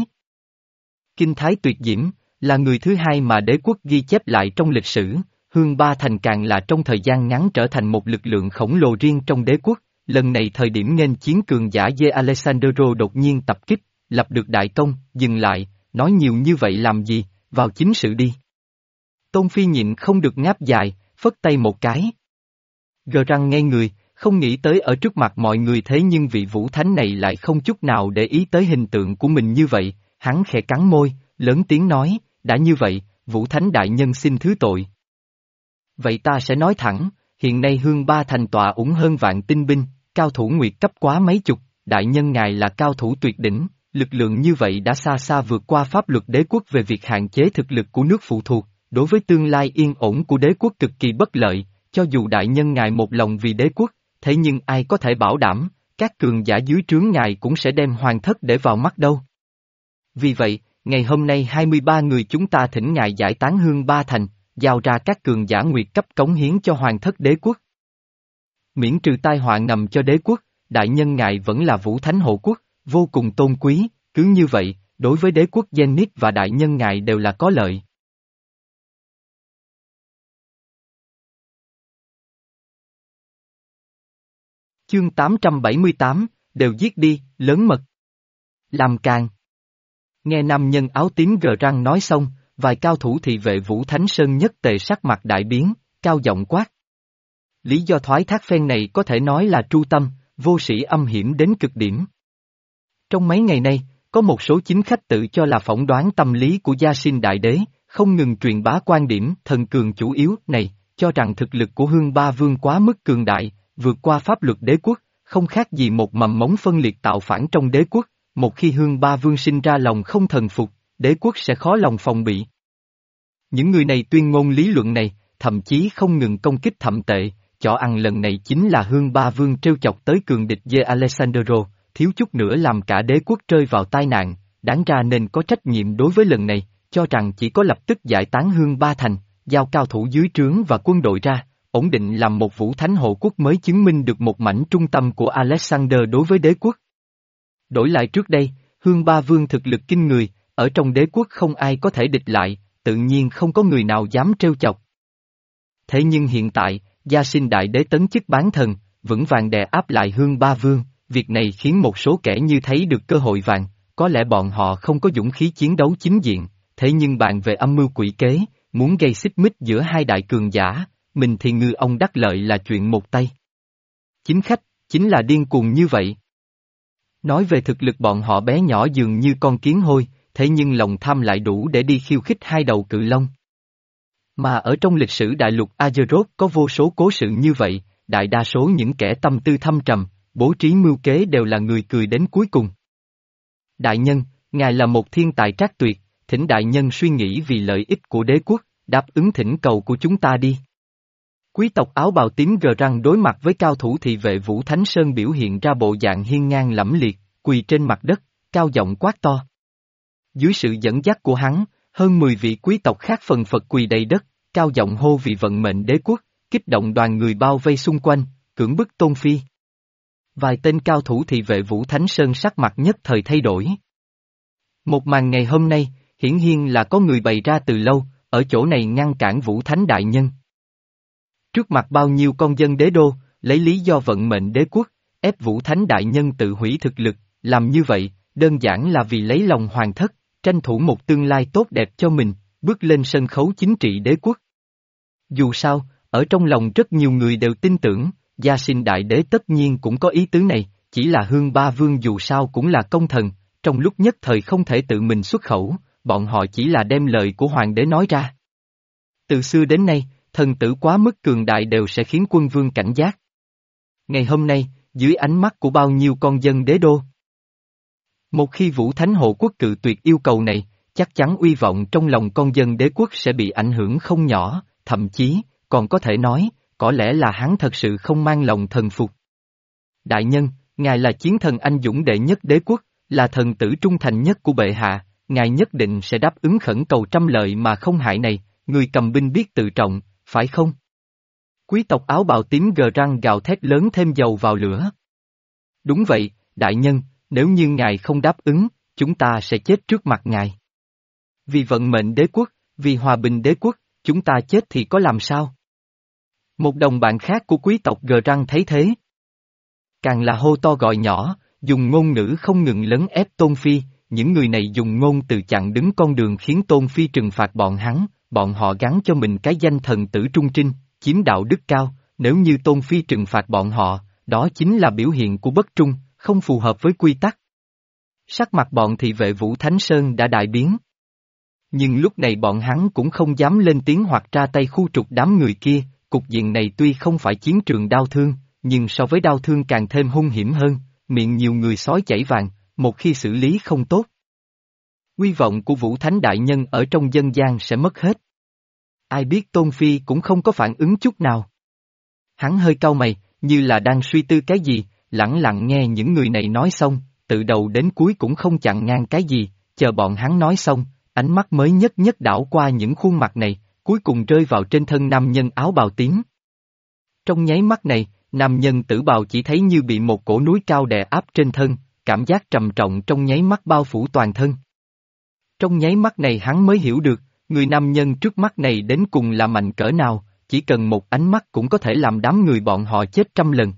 Kinh thái tuyệt diễm, là người thứ hai mà đế quốc ghi chép lại trong lịch sử, Hương Ba Thành càng là trong thời gian ngắn trở thành một lực lượng khổng lồ riêng trong đế quốc, lần này thời điểm nghênh chiến cường giả Ye Alessandro đột nhiên tập kích, lập được đại công, dừng lại, nói nhiều như vậy làm gì, vào chính sự đi. Tôn Phi nhịn không được ngáp dài, phất tay một cái. Gờ Răng ngây người, không nghĩ tới ở trước mặt mọi người thế nhưng vị Vũ Thánh này lại không chút nào để ý tới hình tượng của mình như vậy, hắn khẽ cắn môi, lớn tiếng nói, đã như vậy, Vũ Thánh Đại Nhân xin thứ tội. Vậy ta sẽ nói thẳng, hiện nay Hương Ba Thành tọa ủng hơn vạn tinh binh, cao thủ nguyệt cấp quá mấy chục, Đại Nhân ngài là cao thủ tuyệt đỉnh, lực lượng như vậy đã xa xa vượt qua pháp luật đế quốc về việc hạn chế thực lực của nước phụ thuộc, đối với tương lai yên ổn của đế quốc cực kỳ bất lợi, cho dù Đại Nhân ngài một lòng vì đế quốc, thế nhưng ai có thể bảo đảm, các cường giả dưới trướng ngài cũng sẽ đem hoàng thất để vào mắt đâu. Vì vậy, ngày hôm nay hai mươi ba người chúng ta thỉnh ngài giải tán Hương Ba Thành, giao ra các cường giả nguyệt cấp cống hiến cho hoàng thất đế quốc. Miễn trừ tai họa ngầm cho đế quốc, Đại Nhân ngài vẫn là Vũ Thánh hộ quốc, vô cùng tôn quý, cứ như vậy, đối với đế quốc Zenith và Đại Nhân ngài đều là có lợi. Chương tám trăm bảy mươi tám, đều giết đi, lớn mật. Làm càng. Nghe nam nhân áo tím Gờ Răng nói xong, vài cao thủ thị vệ Vũ Thánh Sơn nhất tề sắc mặt đại biến, cao giọng quát. Lý do thoái thác phen này có thể nói là tru tâm, vô sĩ âm hiểm đến cực điểm. Trong mấy ngày nay, có một số chính khách tự cho là phỏng đoán tâm lý của Gia Sinh Đại Đế, không ngừng truyền bá quan điểm thần cường chủ yếu này, cho rằng thực lực của Hương Ba Vương quá mức cường đại, vượt qua pháp luật đế quốc, không khác gì một mầm mống phân liệt tạo phản trong đế quốc, một khi Hương Ba Vương sinh ra lòng không thần phục, đế quốc sẽ khó lòng phòng bị. Những người này tuyên ngôn lý luận này, thậm chí không ngừng công kích thậm tệ, chỏ ăn lần này chính là Hương Ba Vương trêu chọc tới cường địch Ye Alessandro, thiếu chút nữa làm cả đế quốc rơi vào tai nạn, đáng ra nên có trách nhiệm đối với lần này, cho rằng chỉ có lập tức giải tán Hương Ba Thành, giao cao thủ dưới trướng và quân đội ra, ổn định làm một Vũ Thánh hộ quốc mới chứng minh được một mảnh trung tâm của Alexander đối với đế quốc. Đổi lại trước đây, Hương Ba Vương thực lực kinh người, ở trong đế quốc không ai có thể địch lại, tự nhiên không có người nào dám trêu chọc. Thế nhưng hiện tại, Gia Sinh Đại Đế tấn chức bán thần, vững vàng đè áp lại Hương Ba Vương, việc này khiến một số kẻ như thấy được cơ hội vàng, có lẽ bọn họ không có dũng khí chiến đấu chính diện, thế nhưng bàn về âm mưu quỷ kế, muốn gây xích mích giữa hai đại cường giả, mình thì ngư ông đắc lợi là chuyện một tay. Chính khách, chính là điên cuồng như vậy. Nói về thực lực bọn họ bé nhỏ dường như con kiến hôi, thế nhưng lòng tham lại đủ để đi khiêu khích hai đầu cự long. Mà ở trong lịch sử đại lục Azeroth có vô số cố sự như vậy, đại đa số những kẻ tâm tư thâm trầm, bố trí mưu kế đều là người cười đến cuối cùng. Đại nhân, ngài là một thiên tài trác tuyệt, thỉnh đại nhân suy nghĩ vì lợi ích của đế quốc, đáp ứng thỉnh cầu của chúng ta đi. Quý tộc áo bào tím gờ răng đối mặt với cao thủ thị vệ Vũ Thánh Sơn biểu hiện ra bộ dạng hiên ngang lẫm liệt, quỳ trên mặt đất, cao giọng quát to. Dưới sự dẫn dắt của hắn, hơn mười vị quý tộc khác phần phật quỳ đầy đất, cao giọng hô vì vận mệnh đế quốc, kích động đoàn người bao vây xung quanh, cưỡng bức Tôn Phi. Vài tên cao thủ thị vệ Vũ Thánh Sơn sắc mặt nhất thời thay đổi. Một màn ngày hôm nay, hiển nhiên là có người bày ra từ lâu, ở chỗ này ngăn cản Vũ Thánh đại nhân. Trước mặt bao nhiêu con dân đế đô, lấy lý do vận mệnh đế quốc, ép Vũ Thánh đại nhân tự hủy thực lực, làm như vậy, đơn giản là vì lấy lòng hoàng thất, tranh thủ một tương lai tốt đẹp cho mình, bước lên sân khấu chính trị đế quốc. Dù sao, ở trong lòng rất nhiều người đều tin tưởng, Gia Sinh đại đế tất nhiên cũng có ý tứ này, chỉ là Hương Ba Vương dù sao cũng là công thần, trong lúc nhất thời không thể tự mình xuất khẩu, bọn họ chỉ là đem lời của hoàng đế nói ra. Từ xưa đến nay, thần tử quá mức cường đại đều sẽ khiến quân vương cảnh giác. Ngày hôm nay, dưới ánh mắt của bao nhiêu con dân đế đô. Một khi Vũ Thánh hộ quốc cự tuyệt yêu cầu này, chắc chắn uy vọng trong lòng con dân đế quốc sẽ bị ảnh hưởng không nhỏ, thậm chí, còn có thể nói, có lẽ là hắn thật sự không mang lòng thần phục. Đại nhân, ngài là chiến thần anh dũng đệ nhất đế quốc, là thần tử trung thành nhất của bệ hạ, ngài nhất định sẽ đáp ứng khẩn cầu trăm lợi mà không hại này, người cầm binh biết tự trọng, phải không? Quý tộc áo bào tím gờ răng gào thét lớn thêm dầu vào lửa. Đúng vậy, đại nhân, nếu như ngài không đáp ứng, chúng ta sẽ chết trước mặt ngài. Vì vận mệnh đế quốc, vì hòa bình đế quốc, chúng ta chết thì có làm sao? Một đồng bạn khác của quý tộc gờ răng thấy thế. Càng là hô to gọi nhỏ, dùng ngôn ngữ không ngừng lấn ép Tôn Phi, những người này dùng ngôn từ chặn đứng con đường khiến Tôn Phi trừng phạt bọn hắn, bọn họ gắn cho mình cái danh thần tử trung trinh, chiếm đạo đức cao, nếu như Tôn Phi trừng phạt bọn họ, đó chính là biểu hiện của bất trung, không phù hợp với quy tắc. Sắc mặt bọn thị vệ Vũ Thánh Sơn đã đại biến. Nhưng lúc này bọn hắn cũng không dám lên tiếng hoặc ra tay khu trục đám người kia, cục diện này tuy không phải chiến trường đau thương, nhưng so với đau thương càng thêm hung hiểm hơn, miệng nhiều người sói chảy vàng, một khi xử lý không tốt. Uy vọng của Vũ Thánh Đại Nhân ở trong dân gian sẽ mất hết. Ai biết Tôn Phi cũng không có phản ứng chút nào. Hắn hơi cau mày, như là đang suy tư cái gì, lẳng lặng nghe những người này nói xong, từ đầu đến cuối cũng không chặn ngang cái gì, chờ bọn hắn nói xong, ánh mắt mới nhất nhất đảo qua những khuôn mặt này, cuối cùng rơi vào trên thân nam nhân áo bào tím. Trong nháy mắt này, nam nhân tử bào chỉ thấy như bị một cổ núi cao đè áp trên thân, cảm giác trầm trọng trong nháy mắt bao phủ toàn thân. Trong nháy mắt này hắn mới hiểu được, người nam nhân trước mắt này đến cùng là mạnh cỡ nào, chỉ cần một ánh mắt cũng có thể làm đám người bọn họ chết trăm lần.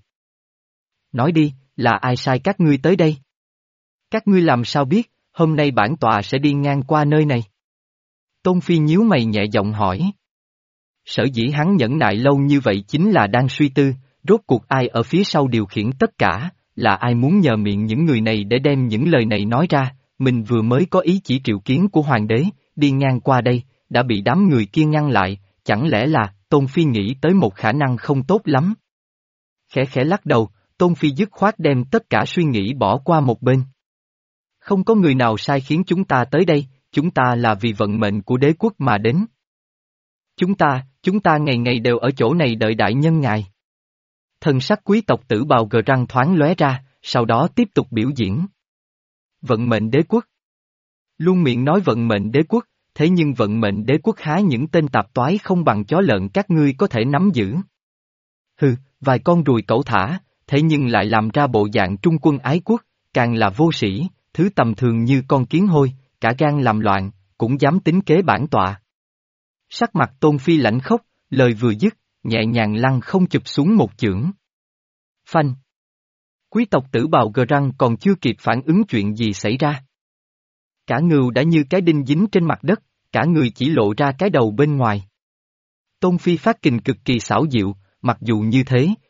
Nói đi, là ai sai các ngươi tới đây? Các ngươi làm sao biết, hôm nay bản tọa sẽ đi ngang qua nơi này? Tôn Phi nhíu mày nhẹ giọng hỏi. Sở dĩ hắn nhẫn nại lâu như vậy chính là đang suy tư, rốt cuộc ai ở phía sau điều khiển tất cả, là ai muốn nhờ miệng những người này để đem những lời này nói ra, mình vừa mới có ý chỉ triệu kiến của hoàng đế, đi ngang qua đây, đã bị đám người kia ngăn lại, chẳng lẽ là, Tôn Phi nghĩ tới một khả năng không tốt lắm. Khẽ khẽ lắc đầu, Tôn Phi dứt khoát đem tất cả suy nghĩ bỏ qua một bên. Không có người nào sai khiến chúng ta tới đây, chúng ta là vì vận mệnh của đế quốc mà đến. Chúng ta, chúng ta ngày ngày đều ở chỗ này đợi đại nhân ngài. Thần sắc quý tộc tử bào gờ răng thoáng lóe ra, sau đó tiếp tục biểu diễn. Vận mệnh đế quốc. Luôn miệng nói vận mệnh đế quốc, thế nhưng vận mệnh đế quốc há những tên tạp toái không bằng chó lợn các ngươi có thể nắm giữ. Hừ, vài con ruồi cẩu thả, thế nhưng lại làm ra bộ dạng trung quân ái quốc, càng là vô sĩ, thứ tầm thường như con kiến hôi, cả gan làm loạn, cũng dám tính kế bản tọa. Sắc mặt Tôn Phi lạnh khốc, lời vừa dứt, nhẹ nhàng lăn không chụp xuống một chưởng. Phanh. Quý tộc tử bào gờ răng còn chưa kịp phản ứng chuyện gì xảy ra. Cả ngưu đã như cái đinh dính trên mặt đất, cả người chỉ lộ ra cái đầu bên ngoài. Tôn Phi phát kình cực kỳ xảo diệu, mặc dù như thế,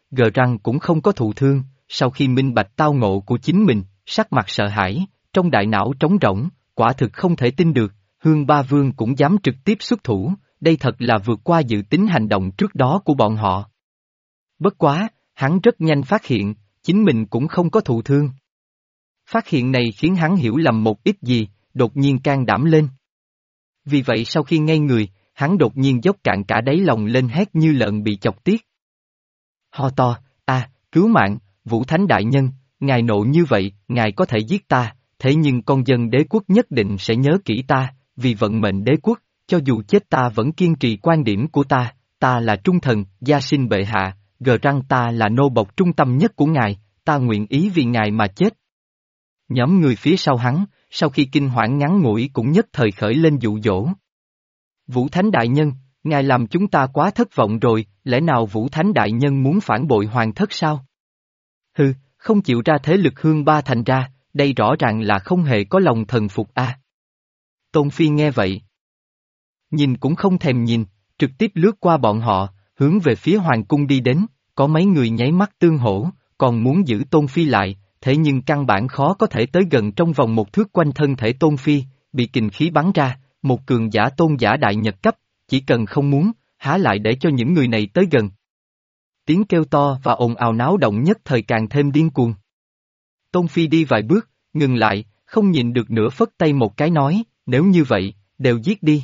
Gờ răng cũng không có thụ thương, sau khi minh bạch tao ngộ của chính mình, sắc mặt sợ hãi, trong đại não trống rỗng, quả thực không thể tin được, Hương Ba Vương cũng dám trực tiếp xuất thủ, đây thật là vượt qua dự tính hành động trước đó của bọn họ. Bất quá, hắn rất nhanh phát hiện, chính mình cũng không có thụ thương. Phát hiện này khiến hắn hiểu lầm một ít gì, đột nhiên can đảm lên. Vì vậy sau khi ngây người, hắn đột nhiên dốc cạn cả đáy lòng lên hét như lợn bị chọc tiết. Ho to, a, cứu mạng, Vũ Thánh Đại Nhân, ngài nộ như vậy, ngài có thể giết ta, thế nhưng con dân đế quốc nhất định sẽ nhớ kỹ ta, vì vận mệnh đế quốc, cho dù chết ta vẫn kiên trì quan điểm của ta, ta là trung thần, gia sinh bệ hạ, gờ răng ta là nô bộc trung tâm nhất của ngài, ta nguyện ý vì ngài mà chết. Nhóm người phía sau hắn, sau khi kinh hoảng ngắn ngủi cũng nhất thời khởi lên dụ dỗ. Vũ Thánh Đại Nhân, ngài làm chúng ta quá thất vọng rồi, lẽ nào Vũ Thánh Đại Nhân muốn phản bội hoàng thất sao? Hừ, không chịu ra thế lực Hương Ba thành ra, đây rõ ràng là không hề có lòng thần phục a. Tôn Phi nghe vậy. Nhìn cũng không thèm nhìn, trực tiếp lướt qua bọn họ, hướng về phía hoàng cung đi đến, có mấy người nháy mắt tương hỗ, còn muốn giữ Tôn Phi lại, thế nhưng căn bản khó có thể tới gần trong vòng một thước quanh thân thể Tôn Phi, bị kình khí bắn ra, một cường giả tôn giả đại nhật cấp, chỉ cần không muốn, há lại để cho những người này tới gần. Tiếng kêu to và ồn ào náo động nhất thời càng thêm điên cuồng. Tôn Phi đi vài bước, ngừng lại, không nhìn được nữa phất tay một cái nói, nếu như vậy, đều giết đi.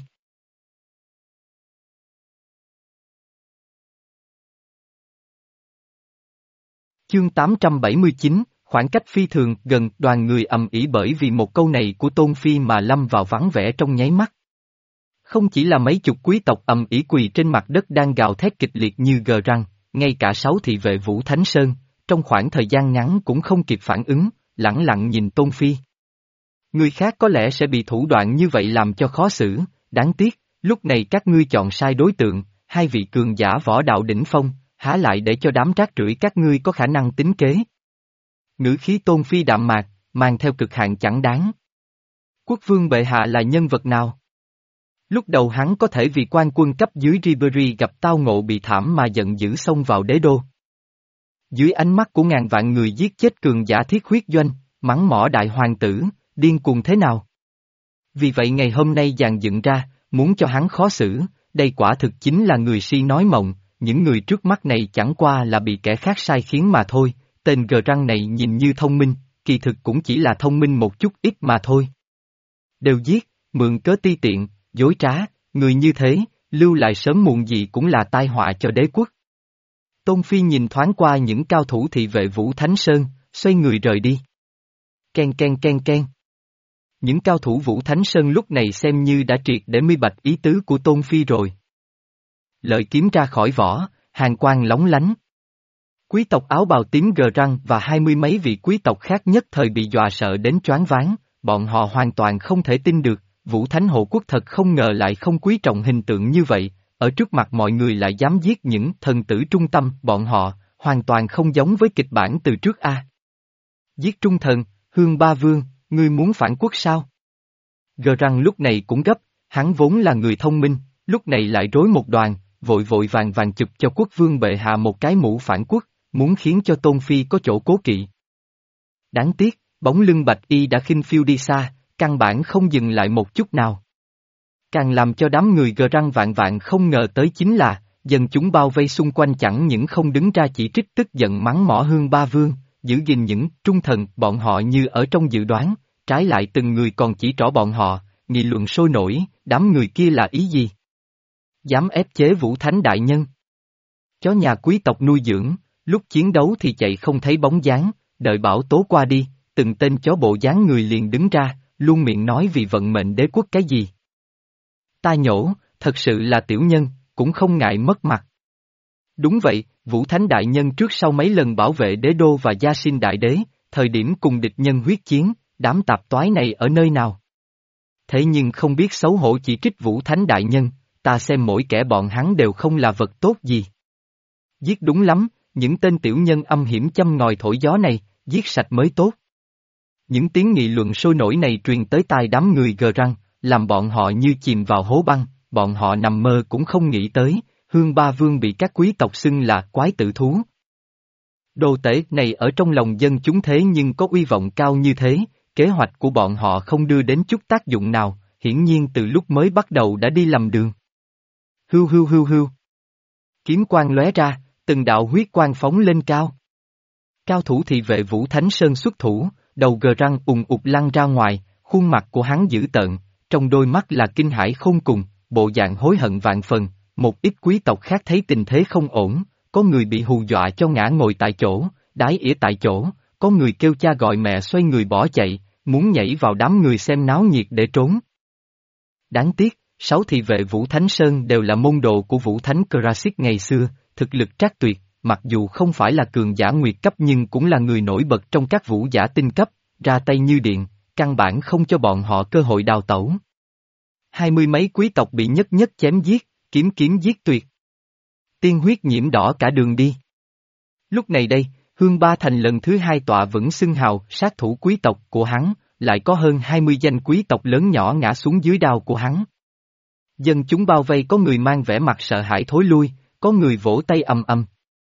Chương tám trăm bảy mươi chín, khoảng cách phi thường gần, đoàn người ầm ĩ bởi vì một câu này của Tôn Phi mà lâm vào vắng vẻ trong nháy mắt. Không chỉ là mấy chục quý tộc ầm ĩ quỳ trên mặt đất đang gào thét kịch liệt như gờ răng, ngay cả sáu thị vệ Vũ Thánh Sơn, trong khoảng thời gian ngắn cũng không kịp phản ứng, lẳng lặng nhìn Tôn Phi. Người khác có lẽ sẽ bị thủ đoạn như vậy làm cho khó xử, đáng tiếc, lúc này các ngươi chọn sai đối tượng, hai vị cường giả võ đạo đỉnh phong, há lại để cho đám rác rưởi các ngươi có khả năng tính kế. Ngữ khí Tôn Phi đạm mạc, mang theo cực hạn chẳng đáng. Quốc vương bệ hạ là nhân vật nào? Lúc đầu hắn có thể vì quan quân cấp dưới Ribery gặp tao ngộ bị thảm mà giận dữ xông vào đế đô. Dưới ánh mắt của ngàn vạn người giết chết cường giả thiết huyết doanh, mắng mỏ đại hoàng tử, điên cuồng thế nào? Vì vậy ngày hôm nay dàn dựng ra, muốn cho hắn khó xử, đây quả thực chính là người si nói mộng, những người trước mắt này chẳng qua là bị kẻ khác sai khiến mà thôi, tên gờ răng này nhìn như thông minh, kỳ thực cũng chỉ là thông minh một chút ít mà thôi. Đều giết, mượn cớ ti tiện, dối trá, người như thế, lưu lại sớm muộn gì cũng là tai họa cho đế quốc. Tôn Phi nhìn thoáng qua những cao thủ thị vệ Vũ Thánh Sơn, xoay người rời đi. Ken ken ken ken. Những cao thủ Vũ Thánh Sơn lúc này xem như đã triệt để minh bạch ý tứ của Tôn Phi rồi. Lợi kiếm ra khỏi vỏ, hàn quang lóng lánh. Quý tộc áo bào tím gờ răng và hai mươi mấy vị quý tộc khác nhất thời bị dọa sợ đến choáng váng, bọn họ hoàn toàn không thể tin được, Vũ Thánh Hộ Quốc thật không ngờ lại không quý trọng hình tượng như vậy, ở trước mặt mọi người lại dám giết những thần tử trung tâm, bọn họ, hoàn toàn không giống với kịch bản từ trước a. Giết trung thần, Hương Ba Vương, ngươi muốn phản quốc sao? Gờ răng lúc này cũng gấp, hắn vốn là người thông minh, lúc này lại rối một đoàn, vội vội vàng vàng chụp cho quốc vương bệ hạ một cái mũ phản quốc, muốn khiến cho Tôn Phi có chỗ cố kỵ. Đáng tiếc, bóng lưng bạch y đã khinh phiêu đi xa, căn bản không dừng lại một chút nào. Càng làm cho đám người gờ răng vạn vạn không ngờ tới chính là, dân chúng bao vây xung quanh chẳng những không đứng ra chỉ trích tức giận mắng mỏ Hương Ba Vương, giữ gìn những trung thần bọn họ như ở trong dự đoán, trái lại từng người còn chỉ trỏ bọn họ, nghị luận sôi nổi, đám người kia là ý gì? Dám ép chế Vũ Thánh Đại Nhân. Chó nhà quý tộc nuôi dưỡng, lúc chiến đấu thì chạy không thấy bóng dáng, đợi bão tố qua đi, từng tên chó bộ dáng người liền đứng ra, luôn miệng nói vì vận mệnh đế quốc cái gì. Ta nhổ, thật sự là tiểu nhân, cũng không ngại mất mặt. Đúng vậy, Vũ Thánh Đại Nhân trước sau mấy lần bảo vệ đế đô và gia sinh đại đế, thời điểm cùng địch nhân huyết chiến, đám tạp toái này ở nơi nào? Thế nhưng không biết xấu hổ chỉ trích Vũ Thánh Đại Nhân, ta xem mỗi kẻ bọn hắn đều không là vật tốt gì. Giết đúng lắm, những tên tiểu nhân âm hiểm châm ngòi thổi gió này, giết sạch mới tốt. Những tiếng nghị luận sôi nổi này truyền tới tai đám người gờ răng, làm bọn họ như chìm vào hố băng, bọn họ nằm mơ cũng không nghĩ tới, Hương Ba Vương bị các quý tộc xưng là quái tử thú. Đồ tể này ở trong lòng dân chúng thế nhưng có uy vọng cao như thế, kế hoạch của bọn họ không đưa đến chút tác dụng nào, hiển nhiên từ lúc mới bắt đầu đã đi lầm đường. Hưu hưu hưu hưu. Kiếm quang lóe ra, từng đạo huyết quang phóng lên cao. Cao thủ thị vệ Vũ Thánh Sơn xuất thủ, đầu gờ răng ùng ụt lăn ra ngoài, khuôn mặt của hắn dữ tợn, trong đôi mắt là kinh hãi khôn cùng, bộ dạng hối hận vạn phần, một ít quý tộc khác thấy tình thế không ổn, có người bị hù dọa cho ngã ngồi tại chỗ, đái ỉa tại chỗ, có người kêu cha gọi mẹ xoay người bỏ chạy, muốn nhảy vào đám người xem náo nhiệt để trốn. Đáng tiếc, sáu thị vệ Vũ Thánh Sơn đều là môn đồ của Vũ Thánh Krasit ngày xưa, thực lực trác tuyệt, mặc dù không phải là cường giả nguyệt cấp nhưng cũng là người nổi bật trong các vũ giả tinh cấp, ra tay như điện, căn bản không cho bọn họ cơ hội đào tẩu. Hai mươi mấy quý tộc bị nhất nhất chém giết, kiếm kiếm giết tuyệt. Tiên huyết nhiễm đỏ cả đường đi. Lúc này đây, Hương Ba Thành lần thứ hai tọa vững xưng hào sát thủ quý tộc của hắn, lại có hơn hai mươi danh quý tộc lớn nhỏ ngã xuống dưới đao của hắn. Dân chúng bao vây có người mang vẻ mặt sợ hãi thối lui, có người vỗ tay ầm ầm.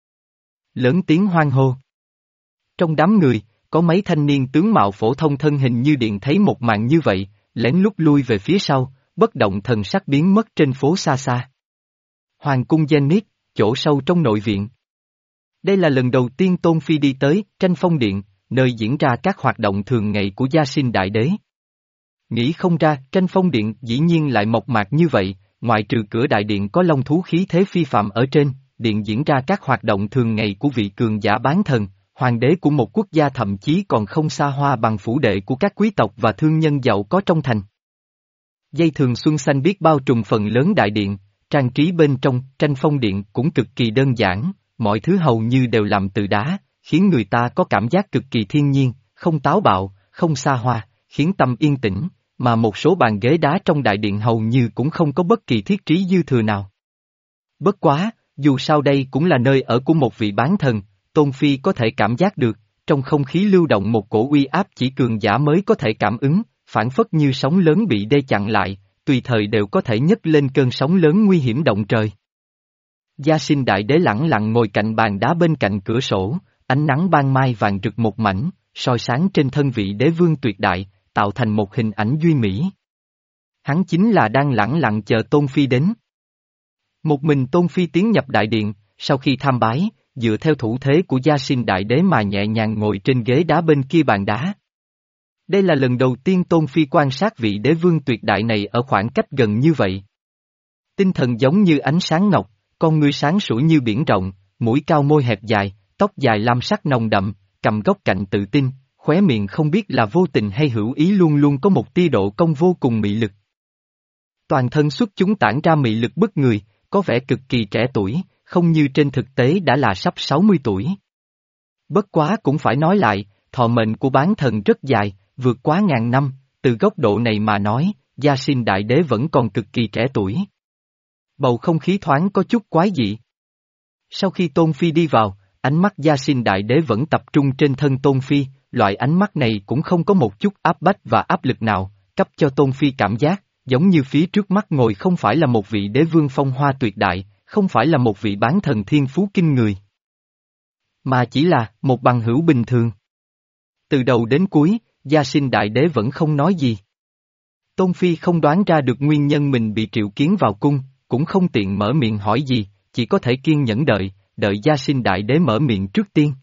Lớn tiếng hoan hô. Trong đám người, có mấy thanh niên tướng mạo phổ thông thân hình như điện thấy một màn như vậy, lén lút lui về phía sau, bất động thần sắc biến mất trên phố xa xa. Hoàng cung Zenith, chỗ sâu trong nội viện. Đây là lần đầu tiên Tôn Phi đi tới Tranh Phong Điện, nơi diễn ra các hoạt động thường ngày của Gia Sinh Đại Đế. Nghĩ không ra, Tranh Phong Điện dĩ nhiên lại mộc mạc như vậy, ngoại trừ cửa đại điện có long thú khí thế phi phạm ở trên, điện diễn ra các hoạt động thường ngày của vị cường giả bán thần, hoàng đế của một quốc gia thậm chí còn không xa hoa bằng phủ đệ của các quý tộc và thương nhân giàu có trong thành. Dây thường xuân xanh biếc bao trùm phần lớn đại điện, trang trí bên trong Tranh Phong Điện cũng cực kỳ đơn giản, mọi thứ hầu như đều làm từ đá, khiến người ta có cảm giác cực kỳ thiên nhiên, không táo bạo, không xa hoa, khiến tâm yên tĩnh, mà một số bàn ghế đá trong đại điện hầu như cũng không có bất kỳ thiết trí dư thừa nào. Bất quá, dù sao đây cũng là nơi ở của một vị bán thần, Tôn Phi có thể cảm giác được, trong không khí lưu động một cổ uy áp chỉ cường giả mới có thể cảm ứng, phản phất như sóng lớn bị đê chặn lại, tùy thời đều có thể nhấc lên cơn sóng lớn nguy hiểm động trời. Gia Sinh Đại Đế lẳng lặng ngồi cạnh bàn đá bên cạnh cửa sổ, ánh nắng ban mai vàng rực một mảnh, soi sáng trên thân vị đế vương tuyệt đại, tạo thành một hình ảnh duy mỹ. Hắn chính là đang lẳng lặng chờ Tôn Phi đến. Một mình Tôn Phi tiến nhập đại điện, sau khi tham bái, dựa theo thủ thế của Gia Sinh Đại Đế mà nhẹ nhàng ngồi trên ghế đá bên kia bàn đá. Đây là lần đầu tiên Tôn Phi quan sát vị đế vương tuyệt đại này ở khoảng cách gần như vậy. Tinh thần giống như ánh sáng ngọc, con ngươi sáng sủa như biển rộng, mũi cao môi hẹp dài, tóc dài lam sắc nồng đậm, cầm góc cạnh tự tin, khóe miệng không biết là vô tình hay hữu ý luôn luôn có một tia độ cong vô cùng mị lực. Toàn thân xuất chúng tản ra mị lực bức người, có vẻ cực kỳ trẻ tuổi, không như trên thực tế đã là sắp sáu mươi tuổi. Bất quá cũng phải nói lại, thọ mệnh của bán thần rất dài, vượt quá ngàn năm, từ góc độ này mà nói, Gia Sinh Đại Đế vẫn còn cực kỳ trẻ tuổi. Bầu không khí thoáng có chút quái dị. Sau khi Tôn Phi đi vào, ánh mắt Gia Sinh Đại Đế vẫn tập trung trên thân Tôn Phi, loại ánh mắt này cũng không có một chút áp bách và áp lực nào, cấp cho Tôn Phi cảm giác, giống như phía trước mắt ngồi không phải là một vị đế vương phong hoa tuyệt đại, không phải là một vị bán thần thiên phú kinh người, mà chỉ là một bằng hữu bình thường. Từ đầu đến cuối, Gia Sinh Đại Đế vẫn không nói gì. Tôn Phi không đoán ra được nguyên nhân mình bị triệu kiến vào cung, cũng không tiện mở miệng hỏi gì, chỉ có thể kiên nhẫn đợi, đợi Gia Sinh Đại Đế mở miệng trước tiên.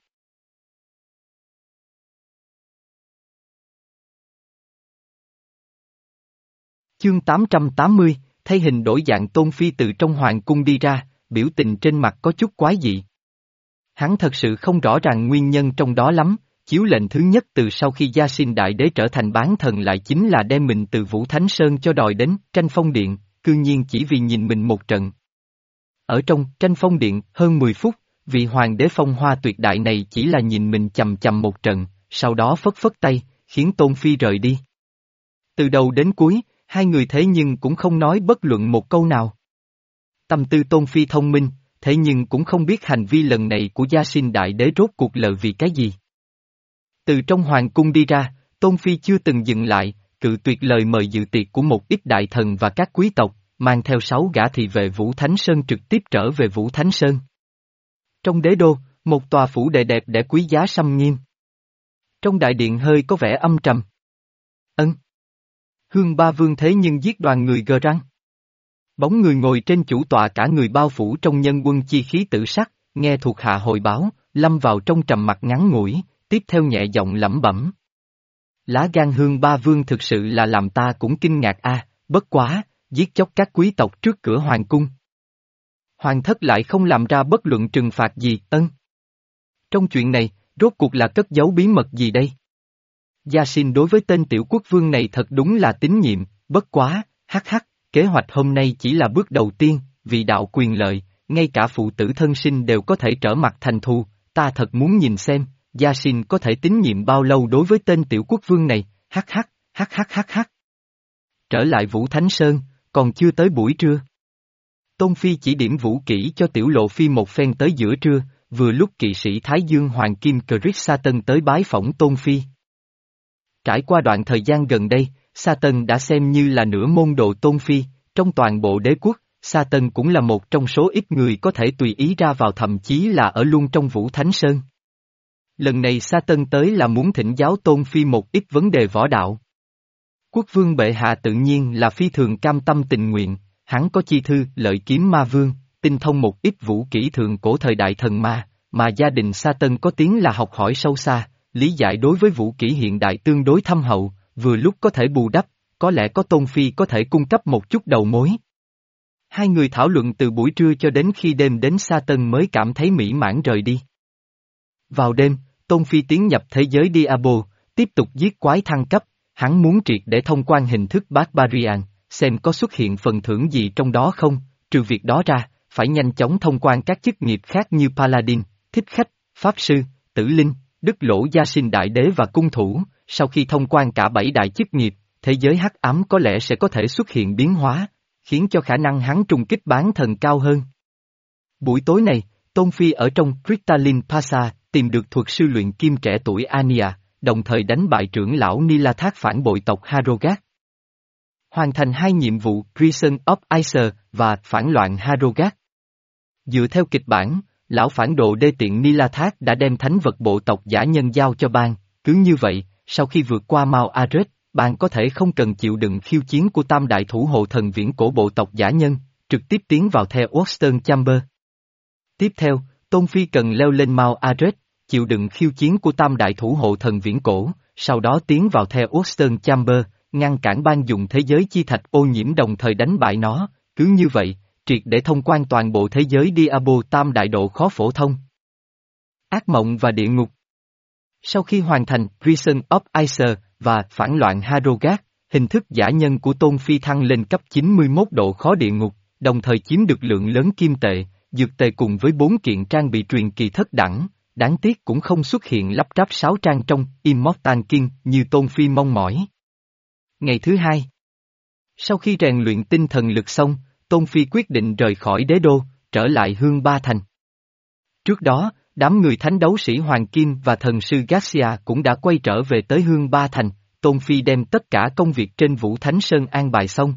Chương tám trăm tám mươi, thay hình đổi dạng Tôn Phi từ trong hoàng cung đi ra, biểu tình trên mặt có chút quái dị. Hắn thật sự không rõ ràng nguyên nhân trong đó lắm, chiếu lệnh thứ nhất từ sau khi Gia Sinh Đại Đế trở thành bán thần lại chính là đem mình từ Vũ Thánh Sơn cho đòi đến Tranh Phong Điện, cư nhiên chỉ vì nhìn mình một trận. Ở trong Tranh Phong Điện hơn mười phút, vị hoàng đế phong hoa tuyệt đại này chỉ là nhìn mình chầm chầm một trận, sau đó phất phất tay, khiến Tôn Phi rời đi. Từ đầu đến cuối, hai người thế nhưng cũng không nói bất luận một câu nào. Tâm tư Tôn Phi thông minh, thế nhưng cũng không biết hành vi lần này của Gia Sinh Đại Đế rốt cuộc lợi vì cái gì. Từ trong hoàng cung đi ra, Tôn Phi chưa từng dừng lại, cự tuyệt lời mời dự tiệc của một ít đại thần và các quý tộc, mang theo sáu gã thị vệ Vũ Thánh Sơn trực tiếp trở về Vũ Thánh Sơn. Trong đế đô, một tòa phủ đệ đẹp để quý giá xăm nghiêm. Trong đại điện hơi có vẻ âm trầm. Ân. Hương Ba Vương thế nhưng giết đoàn người gờ răng. Bóng người ngồi trên chủ tọa cả người bao phủ trong nhân quân chi khí tử sắc, nghe thuộc hạ hồi báo, lâm vào trong trầm mặc ngắn ngủi, tiếp theo nhẹ giọng lẩm bẩm. Lá gan Hương Ba Vương thực sự là làm ta cũng kinh ngạc a, bất quá, giết chóc các quý tộc trước cửa hoàng cung. Hoàng thất lại không làm ra bất luận trừng phạt gì, ân. Trong chuyện này, rốt cuộc là cất giấu bí mật gì đây? Gia Xin đối với tên tiểu quốc vương này thật đúng là tín nhiệm, bất quá, hắc hắc, kế hoạch hôm nay chỉ là bước đầu tiên, vì đạo quyền lợi, ngay cả phụ tử thân sinh đều có thể trở mặt thành thù, ta thật muốn nhìn xem, Gia Xin có thể tín nhiệm bao lâu đối với tên tiểu quốc vương này, hắc hắc, hắc hắc hắc hắc. Trở lại Vũ Thánh Sơn, còn chưa tới buổi trưa. Tôn Phi chỉ điểm vũ kỹ cho tiểu lộ phi một phen tới giữa trưa, vừa lúc kỵ sĩ Thái Dương Hoàng Kim Crick Sa Tân tới bái phỏng Tôn Phi. Trải qua đoạn thời gian gần đây, Sa Tân đã xem như là nửa môn đồ Tôn Phi, trong toàn bộ đế quốc, Sa Tân cũng là một trong số ít người có thể tùy ý ra vào thậm chí là ở luôn trong Vũ Thánh Sơn. Lần này Sa Tân tới là muốn thỉnh giáo Tôn Phi một ít vấn đề võ đạo. Quốc vương bệ hạ tự nhiên là phi thường cam tâm tình nguyện, hắn có chi thư lợi kiếm ma vương, tinh thông một ít vũ kỹ thượng cổ thời đại thần ma, mà gia đình Sa Tân có tiếng là học hỏi sâu xa, lý giải đối với vũ kỹ hiện đại tương đối thâm hậu, vừa lúc có thể bù đắp, có lẽ có Tôn Phi có thể cung cấp một chút đầu mối. Hai người thảo luận từ buổi trưa cho đến khi đêm đến Sa Tân mới cảm thấy mỹ mãn rời đi. Vào đêm, Tôn Phi tiến nhập thế giới Diablo, tiếp tục giết quái thăng cấp, hắn muốn triệt để thông quan hình thức Barbarian, xem có xuất hiện phần thưởng gì trong đó không, trừ việc đó ra, phải nhanh chóng thông quan các chức nghiệp khác như Paladin, Thích Khách, Pháp Sư, Tử Linh, Đức Lỗ Gia Sinh Đại Đế và Cung Thủ, sau khi thông quan cả bảy đại chức nghiệp, thế giới hắc ám có lẽ sẽ có thể xuất hiện biến hóa, khiến cho khả năng hắn trùng kích bán thần cao hơn. Buổi tối này, Tôn Phi ở trong Crystalline Pasa tìm được thuật sư luyện kim trẻ tuổi Ania, đồng thời đánh bại trưởng lão Nila Thác phản bội tộc Harrogat. Hoàn thành hai nhiệm vụ Prison of Icer và phản loạn Harrogat. Dựa theo kịch bản, lão phản đồ đê tiện Nila Thác đã đem thánh vật bộ tộc giả nhân giao cho bang, cứ như vậy, sau khi vượt qua Mount Arret, bang có thể không cần chịu đựng khiêu chiến của tam đại thủ hộ thần viễn cổ bộ tộc giả nhân, trực tiếp tiến vào theo Western Chamber. Tiếp theo, Tôn Phi cần leo lên Mount Arret, chịu đựng khiêu chiến của tam đại thủ hộ thần viễn cổ, sau đó tiến vào theo Western Chamber, ngăn cản bang dùng thế giới chi thạch ô nhiễm đồng thời đánh bại nó, cứ như vậy, triệt để thông quan toàn bộ thế giới Diablo tam đại độ khó phổ thông. Ác mộng và địa ngục. Sau khi hoàn thành Prison of Icer và phản loạn Harrogat, hình thức giả nhân của Tôn Phi thăng lên cấp chín mươi mốt độ khó địa ngục, đồng thời chiếm được lượng lớn kim tệ, dược tệ cùng với bốn kiện trang bị truyền kỳ thất đẳng, đáng tiếc cũng không xuất hiện lắp ráp sáu trang trong Immortal King như Tôn Phi mong mỏi. Ngày thứ hai, sau khi rèn luyện tinh thần lực xong, Tôn Phi quyết định rời khỏi đế đô, trở lại Hương Ba Thành. Trước đó, đám người thánh đấu sĩ Hoàng Kim và thần sư Garcia cũng đã quay trở về tới Hương Ba Thành, Tôn Phi đem tất cả công việc trên Vũ Thánh Sơn an bài xong.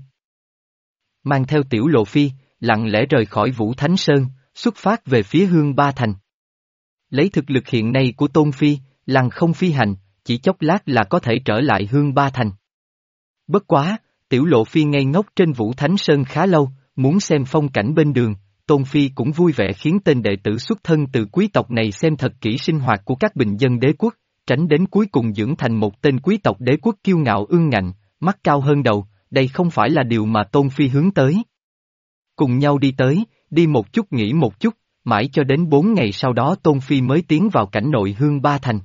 Mang theo tiểu lộ phi, lặng lẽ rời khỏi Vũ Thánh Sơn, xuất phát về phía Hương Ba Thành. Lấy thực lực hiện nay của Tôn Phi, lăng không phi hành, chỉ chốc lát là có thể trở lại Hương Ba Thành. Bất quá, tiểu lộ phi ngây ngốc trên Vũ Thánh Sơn khá lâu, muốn xem phong cảnh bên đường, Tôn Phi cũng vui vẻ khiến tên đệ tử xuất thân từ quý tộc này xem thật kỹ sinh hoạt của các bình dân đế quốc, tránh đến cuối cùng dưỡng thành một tên quý tộc đế quốc kiêu ngạo ương ngạnh, mắt cao hơn đầu, đây không phải là điều mà Tôn Phi hướng tới. Cùng nhau đi tới, đi một chút nghỉ một chút, mãi cho đến bốn ngày sau đó Tôn Phi mới tiến vào cảnh nội Hương Ba Thành.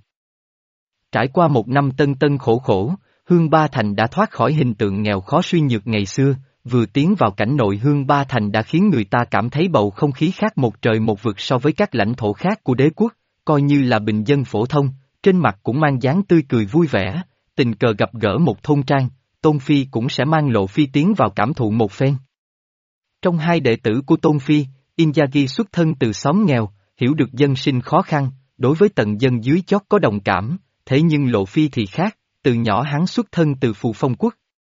Trải qua một năm tân tân khổ khổ, Hương Ba Thành đã thoát khỏi hình tượng nghèo khó suy nhược ngày xưa, vừa tiến vào cảnh nội Hương Ba Thành đã khiến người ta cảm thấy bầu không khí khác một trời một vực so với các lãnh thổ khác của đế quốc, coi như là bình dân phổ thông, trên mặt cũng mang dáng tươi cười vui vẻ, tình cờ gặp gỡ một thôn trang, Tôn Phi cũng sẽ mang lộ phi tiến vào cảm thụ một phen. Trong hai đệ tử của Tôn Phi, Inzaghi xuất thân từ xóm nghèo, hiểu được dân sinh khó khăn, đối với tầng dân dưới chót có đồng cảm, thế nhưng lộ phi thì khác, từ nhỏ hắn xuất thân từ Phù Phong quốc.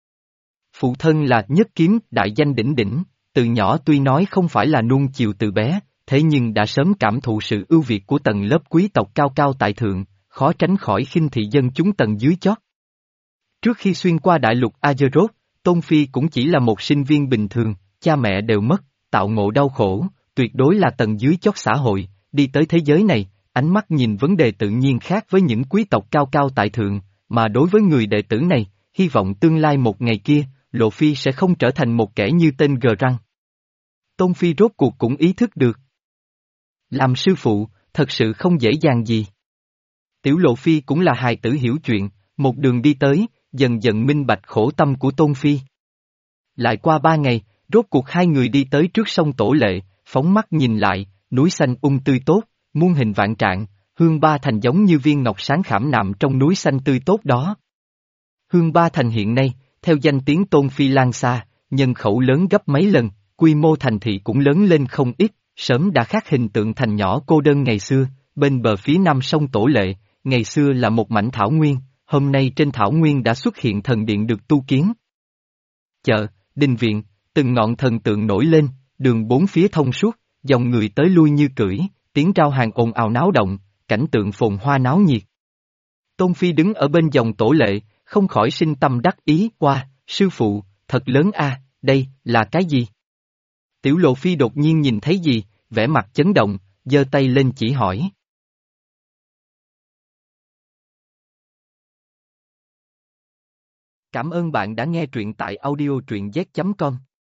Phụ thân là Nhất Kiếm, đại danh đỉnh đỉnh, từ nhỏ tuy nói không phải là nuông chiều từ bé, thế nhưng đã sớm cảm thụ sự ưu việt của tầng lớp quý tộc cao cao tại thượng, khó tránh khỏi khinh thị dân chúng tầng dưới chót. Trước khi xuyên qua đại lục Azeroth, Tôn Phi cũng chỉ là một sinh viên bình thường, cha mẹ đều mất, tạo ngộ đau khổ, tuyệt đối là tầng dưới chót xã hội, đi tới thế giới này, ánh mắt nhìn vấn đề tự nhiên khác với những quý tộc cao cao tại thượng, mà đối với người đệ tử này, hy vọng tương lai một ngày kia, Lộ Phi sẽ không trở thành một kẻ như tên Gờ Răng. Tôn Phi rốt cuộc cũng ý thức được. Làm sư phụ, thật sự không dễ dàng gì. Tiểu Lộ Phi cũng là hài tử hiểu chuyện, một đường đi tới, dần dần minh bạch khổ tâm của Tôn Phi. Lại qua ba ngày, rốt cuộc hai người đi tới trước sông Tổ Lệ, phóng mắt nhìn lại, núi xanh um tươi tốt, muôn hình vạn trạng, Hương Ba Thành giống như viên ngọc sáng khảm nạm trong núi xanh tươi tốt đó. Hương Ba Thành hiện nay, theo danh tiếng Tôn Phi lan xa, nhân khẩu lớn gấp mấy lần, quy mô thành thị cũng lớn lên không ít, sớm đã khác hình tượng thành nhỏ cô đơn ngày xưa, bên bờ phía nam sông Tổ Lệ, ngày xưa là một mảnh thảo nguyên, hôm nay trên thảo nguyên đã xuất hiện thần điện được tu kiến. Chợ, đình viện, từng ngọn thần tượng nổi lên, đường bốn phía thông suốt, dòng người tới lui như cưỡi, tiếng rao hàng ồn ào náo động, cảnh tượng phồn hoa náo nhiệt. Tôn Phi đứng ở bên dòng Tổ Lệ, không khỏi sinh tâm đắc ý, qua, sư phụ, thật lớn a, đây, là cái gì? Tiểu Lộ Phi đột nhiên nhìn thấy gì, vẻ mặt chấn động, giơ tay lên chỉ hỏi. Cảm ơn bạn đã nghe truyện tại audio truyện z chấm com.